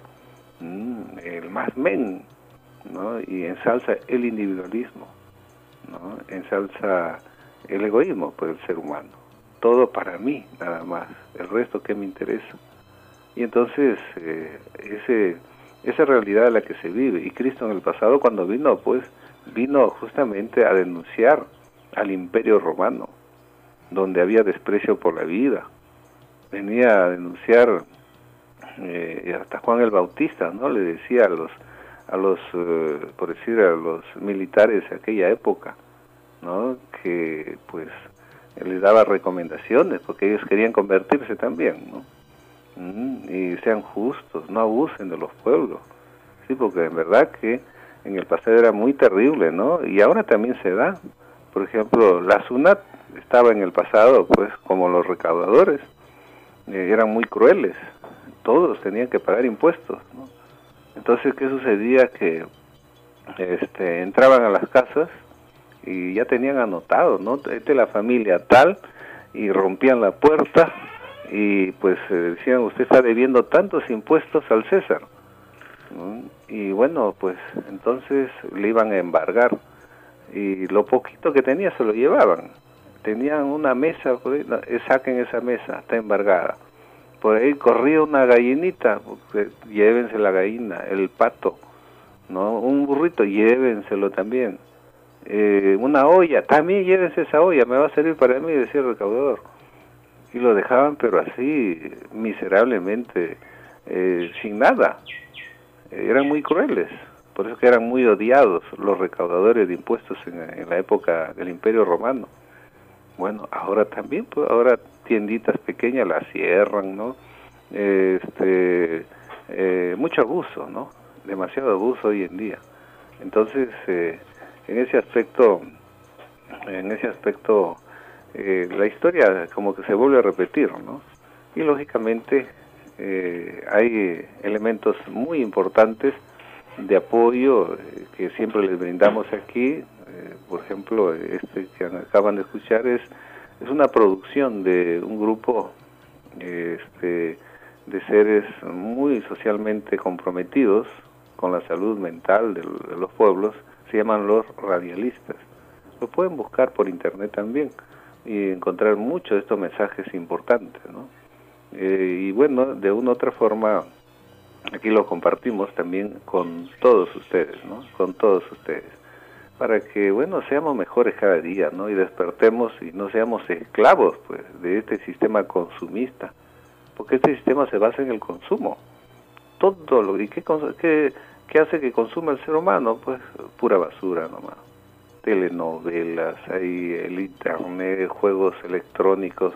el más men, ¿no? Y ensalza el individualismo, ¿no? Ensalza el egoísmo, pues, el ser humano. Todo para mí, nada más, el resto que me interesa. Y entonces, esa realidad es la que se vive. Y Cristo en el pasado, cuando vino, pues, vino justamente a denunciar al Imperio Romano, donde había desprecio por la vida. Venía a denunciar, hasta Juan el Bautista, ¿no?, le decía a los por decir, a los militares de aquella época, ¿no?, que, pues, les daba recomendaciones, porque ellos querían convertirse también, ¿no? Y sean justos, no abusen de los pueblos, sí, porque en verdad que en el pasado era muy terrible, ¿no? Y ahora también se da. Por ejemplo, la SUNAT estaba en el pasado, pues, como los recaudadores, eran muy crueles, todos tenían que pagar impuestos, ¿no? Entonces, ¿qué sucedía? Que entraban a las casas y ya tenían anotado, ¿no? Esta es la familia tal, y rompían la puerta y pues decían, usted está debiendo tantos impuestos al César, ¿no? Y bueno, pues entonces le iban a embargar, y lo poquito que tenía se lo llevaban. Tenían una mesa, por ahí, saquen esa mesa, está embargada. Por ahí corría una gallinita, llévense la gallina, el pato, ¿no? Un burrito, llévenselo también. Una olla, también llévense esa olla, me va a servir para mí, decía el recaudador. Y lo dejaban, pero así, miserablemente, sin nada. Eran muy crueles, por eso que eran muy odiados los recaudadores de impuestos en la época del Imperio Romano. Bueno, ahora también, pues, ahora tienditas pequeñas las cierran, ¿no? Mucho abuso, ¿no? Demasiado abuso hoy en día. Entonces, en ese aspecto, la historia como que se vuelve a repetir, ¿no? Y lógicamente hay elementos muy importantes de apoyo que siempre les brindamos aquí. Por ejemplo, que acaban de escuchar es una producción de un grupo de seres muy socialmente comprometidos con la salud mental de los pueblos. se llaman los radialistas. Lo pueden buscar por internet también y encontrar muchos de estos mensajes importantes, ¿no? Y bueno, de una u otra forma, aquí lo compartimos también con todos ustedes, ¿no? Con todos ustedes, para que, bueno, seamos mejores cada día, ¿no? Y despertemos y no seamos esclavos, pues, de este sistema consumista, porque este sistema se basa en el consumo. Todo lo ¿qué hace que consuma el ser humano? Pues pura basura nomás. Telenovelas, hay el internet, juegos electrónicos,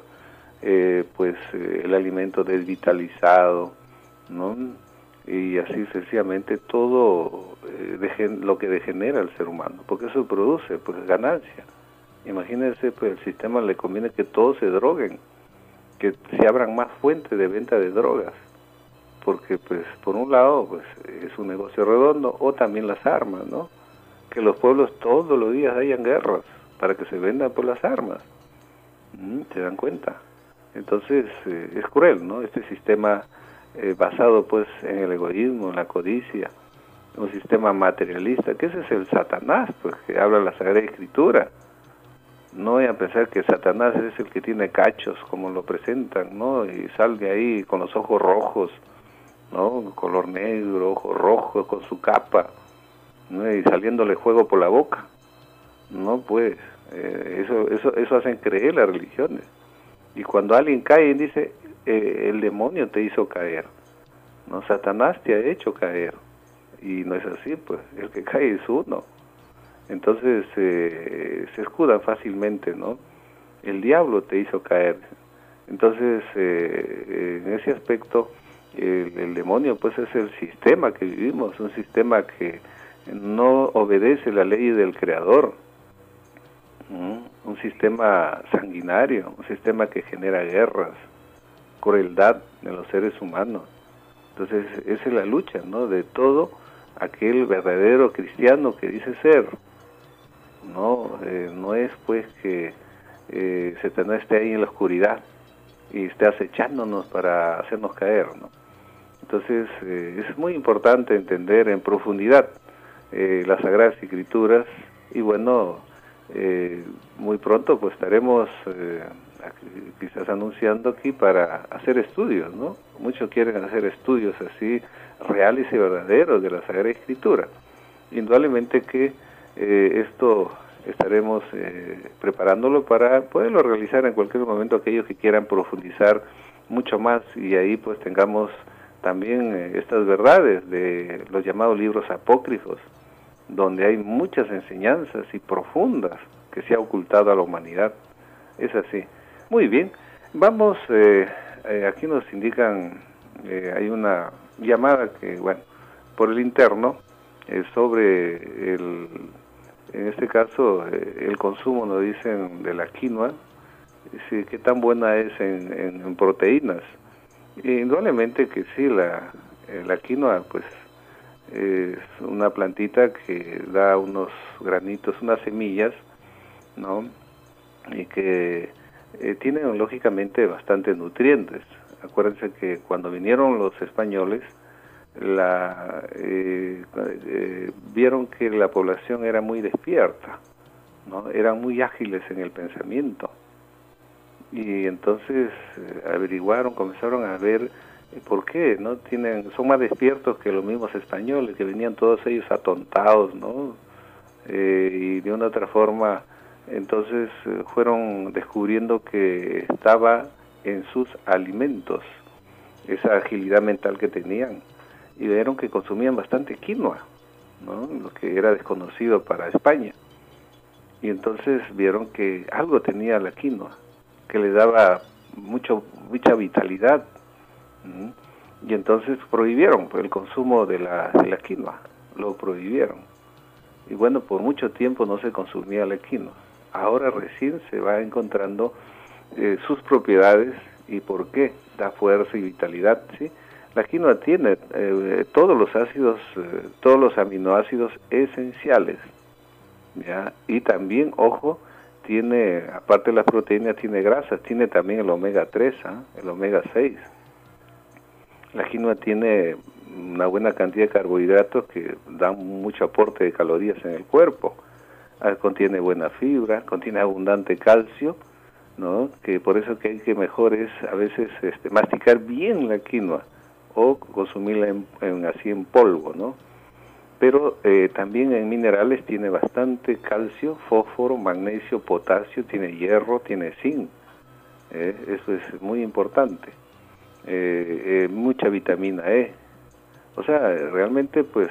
el alimento desvitalizado, ¿no? Y así sencillamente todo lo que degenera el ser humano, porque eso produce pues ganancia. Imagínense, pues el sistema le conviene que todos se droguen, que se abran más fuentes de venta de drogas, porque pues por un lado pues es un negocio redondo, o también las armas, ¿no? Que los pueblos todos los días hayan guerras para que se vendan por las armas. ¿Se dan cuenta? Entonces es cruel, ¿no? Este sistema basado pues en el egoísmo, en la codicia, un sistema materialista, que ese es el Satanás, pues que habla la Sagrada Escritura. No voy a pensar que Satanás es el que tiene cachos, como lo presentan, ¿no? Y salga ahí con los ojos rojos, ¿no? Color negro, ojos rojos, con su capa, ¿no? Y saliéndole fuego por la boca. No, pues, eso hacen creer las religiones. Y cuando alguien cae y dice, el demonio te hizo caer, ¿no? Satanás te ha hecho caer. Y no es así, pues, el que cae es uno. Entonces se escudan fácilmente, ¿no? El diablo te hizo caer. Entonces, en ese aspecto, el demonio pues es el sistema que vivimos, un sistema que no obedece la ley del Creador, un sistema sanguinario, un sistema que genera guerras, crueldad en los seres humanos. Entonces, esa es la lucha, ¿no? De todo aquel verdadero cristiano que dice ser. No es pues que Satanás esté ahí en la oscuridad y esté acechándonos para hacernos caer, ¿no? Entonces es muy importante entender en profundidad las Sagradas Escrituras y bueno, muy pronto pues estaremos quizás anunciando aquí para hacer estudios, ¿no? Muchos quieren hacer estudios así reales y verdaderos de la Sagrada Escritura. Indudablemente que esto estaremos preparándolo para poderlo realizar en cualquier momento aquellos que quieran profundizar mucho más y ahí pues tengamos también estas verdades de los llamados libros apócrifos, donde hay muchas enseñanzas y profundas que se ha ocultado a la humanidad. Es así. Muy bien, vamos, aquí nos indican, hay una llamada que, bueno, por el interno, sobre en este caso, el consumo, nos dicen, de la quinoa, sí, qué tan buena es en proteínas. Indudablemente que sí, la quinoa, pues, es una plantita que da unos granitos, unas semillas, ¿no? Y que tienen, lógicamente, bastantes nutrientes. Acuérdense que cuando vinieron los españoles, vieron que la población era muy despierta, ¿no? Eran muy ágiles en el pensamiento y entonces averiguaron, comenzaron a ver por qué, ¿no? Son más despiertos que los mismos españoles, que venían todos ellos atontados, ¿no? Y de una otra forma, entonces fueron descubriendo que estaba en sus alimentos esa agilidad mental que tenían. Y vieron que consumían bastante quinoa, ¿no? Lo que era desconocido para España. Y entonces vieron que algo tenía la quinoa, que le daba mucha vitalidad. Y entonces prohibieron el consumo de la quinoa, lo prohibieron. Y bueno, por mucho tiempo no se consumía la quinoa. Ahora recién se va encontrando sus propiedades y por qué da fuerza y vitalidad, ¿sí? La quinoa tiene todos los ácidos, todos los aminoácidos esenciales, ¿ya? Y también, ojo, tiene, aparte de las proteínas, tiene grasas, tiene también el omega 3, el omega 6. La quinoa tiene una buena cantidad de carbohidratos que dan mucho aporte de calorías en el cuerpo. Contiene buena fibra, contiene abundante calcio, ¿no? Que por eso que hay que mejor es a veces masticar bien la quinoa o consumirla así en polvo, ¿no? Pero también en minerales tiene bastante calcio, fósforo, magnesio, potasio, tiene hierro, tiene zinc. Eso es muy importante. Mucha vitamina E. O sea, realmente pues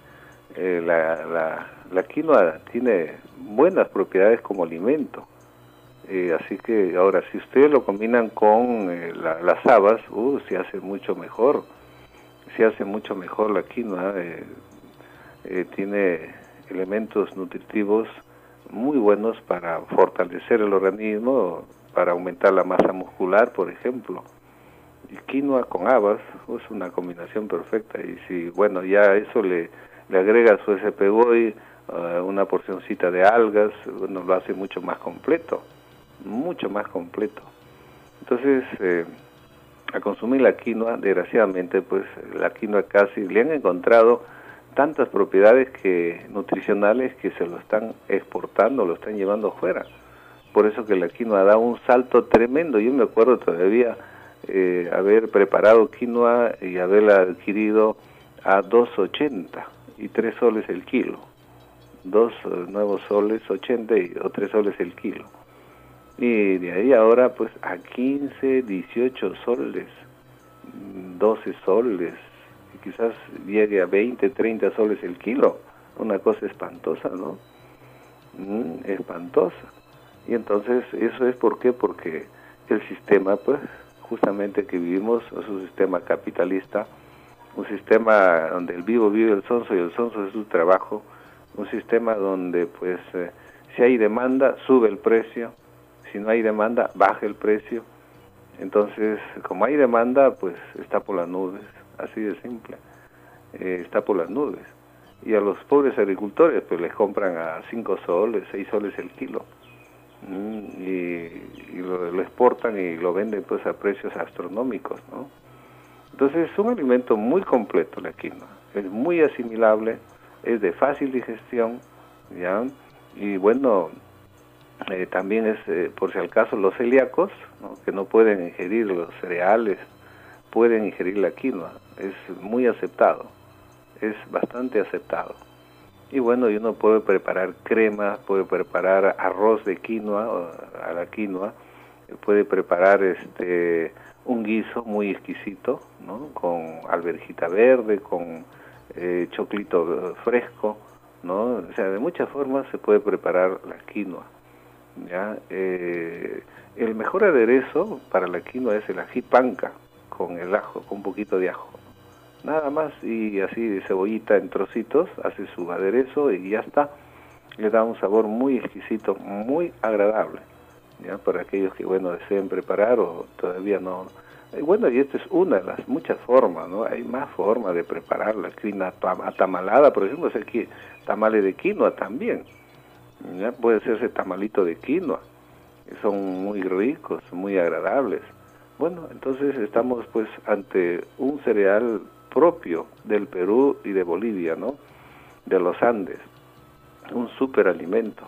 la quinoa tiene buenas propiedades como alimento. Así que ahora, si ustedes lo combinan con las habas, se hace mucho mejor. Se hace mucho mejor la quinoa. Tiene elementos nutritivos muy buenos para fortalecer el organismo, para aumentar la masa muscular, por ejemplo. Y quinoa con habas es una combinación perfecta. Y si, bueno, ya eso le agrega su SPGOI, una porcioncita de algas, bueno, lo hace mucho más completo. Mucho más completo. Entonces, a consumir la quinoa, desgraciadamente, pues la quinoa casi le han encontrado tantas propiedades nutricionales que se lo están exportando, lo están llevando fuera. Por eso que la quinoa da un salto tremendo. Yo me acuerdo todavía haber preparado quinoa y haberla adquirido a 2.80 y 3 soles el kilo. 2 nuevos soles 80 o 3 soles el kilo. Y de ahí ahora pues a 15, 18 soles, 12 soles, quizás llegue a 20, 30 soles el kilo. Una cosa espantosa, ¿no? Espantosa. Y entonces, ¿eso es por qué? Porque el sistema, pues, justamente que vivimos, es un sistema capitalista, un sistema donde el vivo vive el sonso y el sonso es su trabajo, un sistema donde, pues, si hay demanda, sube el precio, si no hay demanda, baja el precio. Entonces, como hay demanda, pues, está por las nubes. Así de simple, está por las nubes. Y a los pobres agricultores pues les compran a 5 soles, 6 soles el kilo, y lo exportan y lo venden pues a precios astronómicos, ¿no? Entonces es un alimento muy completo la quinoa, es muy asimilable, es de fácil digestión, ¿ya? Y bueno, también es, por si al caso, los celíacos, ¿no? Que no pueden ingerir los cereales, pueden ingerir la quinoa, es muy aceptado, es bastante aceptado. Y bueno, y uno puede preparar crema, puede preparar arroz de quinoa, a la quinoa, puede preparar un guiso muy exquisito, ¿no? Con alverjita verde, con choclito fresco, ¿no? O sea, de muchas formas se puede preparar la quinoa, ¿ya? El mejor aderezo para la quinoa es el ají panca, con el ajo, con un poquito de ajo, nada más, y así de cebollita en trocitos, hace su aderezo y ya está. Le da un sabor muy exquisito, muy agradable, ya, para aquellos que, bueno, deseen preparar o todavía no. Bueno, y esta es una de las muchas formas, ¿no? Hay más formas de preparar la quinoa atamalada, por ejemplo, aquí tamales de quinoa también, ya puede hacerse tamalito de quinoa, son muy ricos, muy agradables. Bueno, entonces estamos pues ante un cereal propio del Perú y de Bolivia, ¿no? De los Andes. Un superalimento.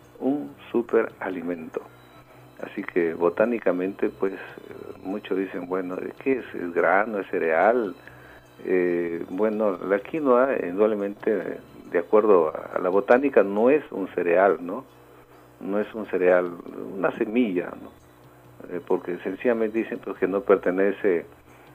Así que botánicamente pues muchos dicen, bueno, ¿de qué es? ¿Es grano? ¿Es cereal? Bueno, la quinoa, indudablemente, de acuerdo a la botánica, no es un cereal, ¿no? No es un cereal, una semilla, ¿no? Porque sencillamente dicen pues, que no pertenece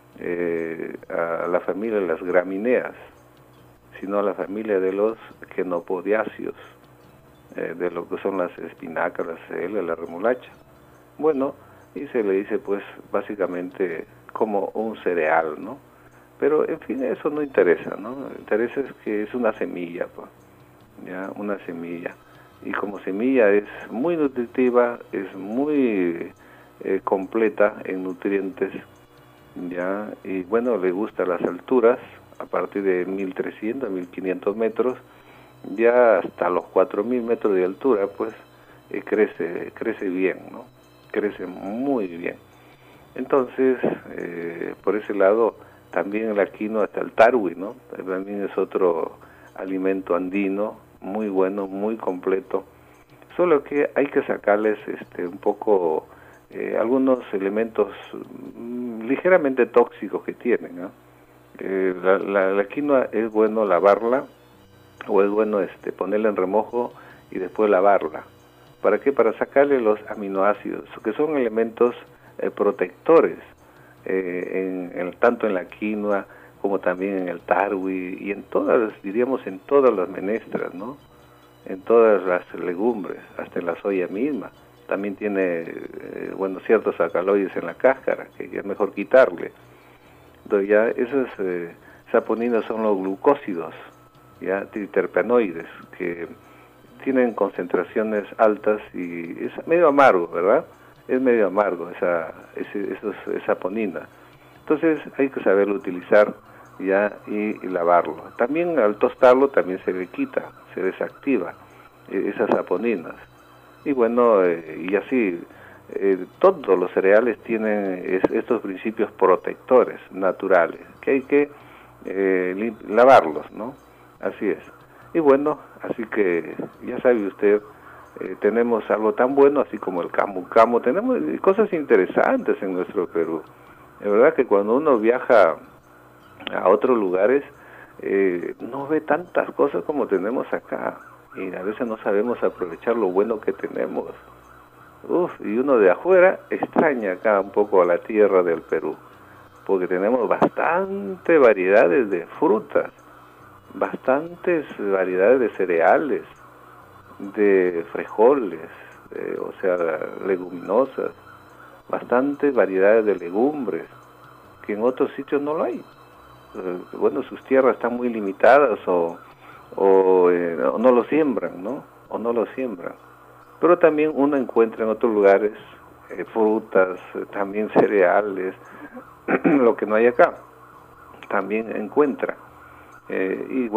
a la familia de las gramíneas, sino a la familia de los quenopodiáceos, de lo que son las espinacas, la cebolla, la remolacha. Bueno, y se le dice pues básicamente como un cereal, ¿no? Pero en fin, eso no interesa, ¿no? Interesa es que es una semilla, pues, ya, una semilla. Y como semilla es muy nutritiva, es muy completa en nutrientes, ya, y bueno, le gusta las alturas, a partir de 1.300, 1.500 metros, ya hasta los 4.000 metros de altura, pues, crece bien, ¿no? Crece muy bien. Entonces, por ese lado, también la quinoa, hasta el tarwi, ¿no? También es otro alimento andino, muy bueno, muy completo, solo que hay que sacarles un poco algunos elementos ligeramente tóxicos que tienen, ¿no? La quinoa es bueno lavarla, o es bueno ponerla en remojo y después lavarla. ¿Para qué? Para sacarle los aminoácidos, que son elementos protectores, tanto en la quinoa como también en el tarwi y en todas, diríamos, en todas las menestras, ¿no? En todas las legumbres, hasta en la soya misma. También tiene, ciertos alcaloides en la cáscara, que es mejor quitarle. Entonces ya esos saponinas son los glucósidos, ya triterpenoides, que tienen concentraciones altas y es medio amargo, ¿verdad? Es medio amargo esos saponinas. Entonces hay que saberlo utilizar ya y lavarlo. También al tostarlo también se le quita, se desactiva esas saponinas. Y bueno, y así todos los cereales tienen estos principios protectores naturales, que hay que lavarlos, ¿no? Así es. Y bueno, así que ya sabe usted, tenemos algo tan bueno así como el camu camu, tenemos cosas interesantes en nuestro Perú. Es verdad que cuando uno viaja a otros lugares, no ve tantas cosas como tenemos acá, y a veces no sabemos aprovechar lo bueno que tenemos. Y uno de afuera extraña acá un poco a la tierra del Perú, porque tenemos bastante variedades de frutas, bastantes variedades de cereales, de frijoles, leguminosas, bastantes variedades de legumbres, que en otros sitios no lo hay. Sus tierras están muy limitadas o no lo siembran, ¿no? O no lo siembran. Pero también uno encuentra en otros lugares frutas, también cereales, lo que no hay acá, también encuentra. Y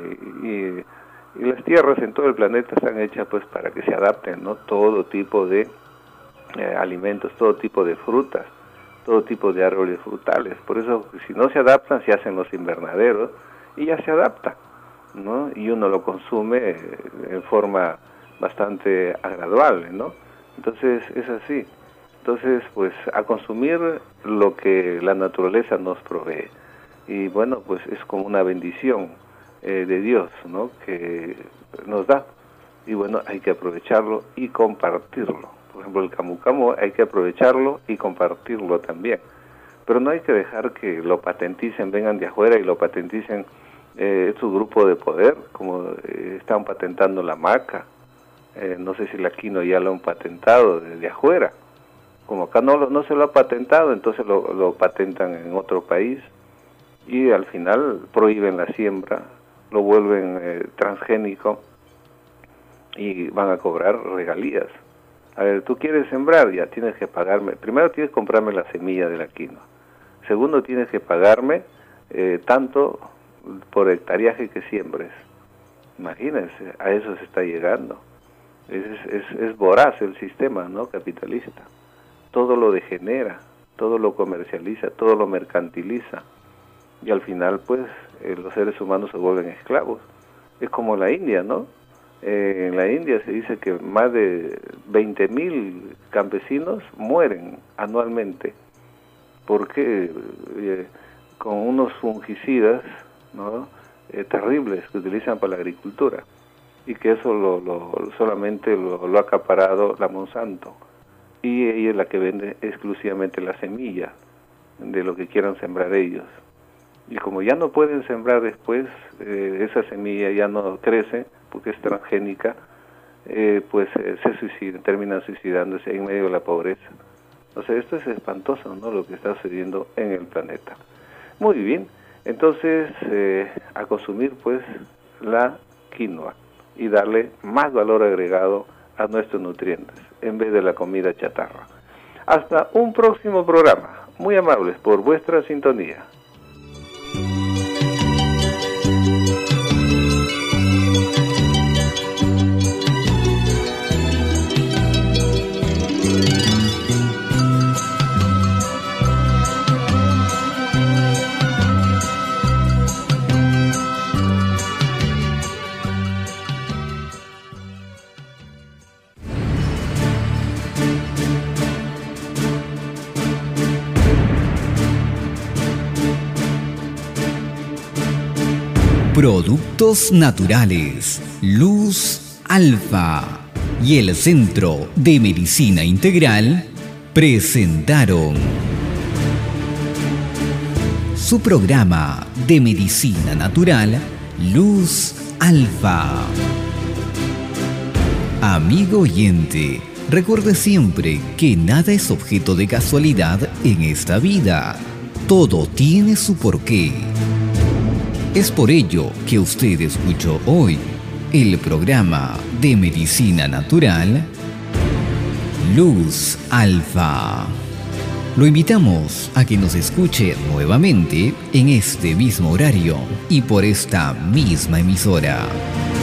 las tierras en todo el planeta están hechas pues para que se adapten, ¿no? Todo tipo de alimentos, todo tipo de frutas, todo tipo de árboles frutales. Por eso, si no se adaptan, se hacen los invernaderos y ya se adapta, ¿no? Y uno lo consume en forma bastante agradable, ¿no? Entonces es así. Entonces, pues a consumir lo que la naturaleza nos provee. Y bueno, pues es como una bendición de Dios, ¿no? Que nos da. Y bueno, hay que aprovecharlo y compartirlo. Por ejemplo, el camu camu hay que aprovecharlo y compartirlo también. Pero no hay que dejar que lo patenticen, vengan de afuera y lo patenticen su grupo de poder, como están patentando la maca. No sé si la quinoa ya lo han patentado desde afuera. Como acá no se lo ha patentado, entonces lo patentan en otro país y al final prohíben la siembra, lo vuelven transgénico y van a cobrar regalías. A ver, tú quieres sembrar, ya tienes que pagarme. Primero tienes que comprarme la semilla de la quinoa. Segundo, tienes que pagarme tanto por hectareaje que siembres. Imagínense, a eso se está llegando. Es voraz el sistema, ¿no? Capitalista. Todo lo degenera, todo lo comercializa, todo lo mercantiliza. Y al final, pues, los seres humanos se vuelven esclavos. Es como la India, ¿no? En la India se dice que más de 20.000 campesinos mueren anualmente porque con unos fungicidas, ¿no? Terribles que utilizan para la agricultura, y que eso solamente lo ha acaparado la Monsanto, y ella es la que vende exclusivamente la semilla de lo que quieran sembrar ellos. Y como ya no pueden sembrar después, esa semilla ya no crece porque es transgénica, pues se suicidan, terminan suicidándose en medio de la pobreza. O sea, esto es espantoso, ¿no? Lo que está sucediendo en el planeta. Muy bien, entonces a consumir pues la quinoa y darle más valor agregado a nuestros nutrientes en vez de la comida chatarra. Hasta un próximo programa. Muy amables por vuestra sintonía. Productos Naturales Luz Alfa y el Centro de Medicina Integral presentaron su programa de medicina natural Luz Alfa. Amigo oyente, recuerde siempre que nada es objeto de casualidad en esta vida. Todo tiene su porqué. Es por ello que usted escuchó hoy el programa de medicina natural Luz Alfa. Lo invitamos a que nos escuche nuevamente en este mismo horario y por esta misma emisora.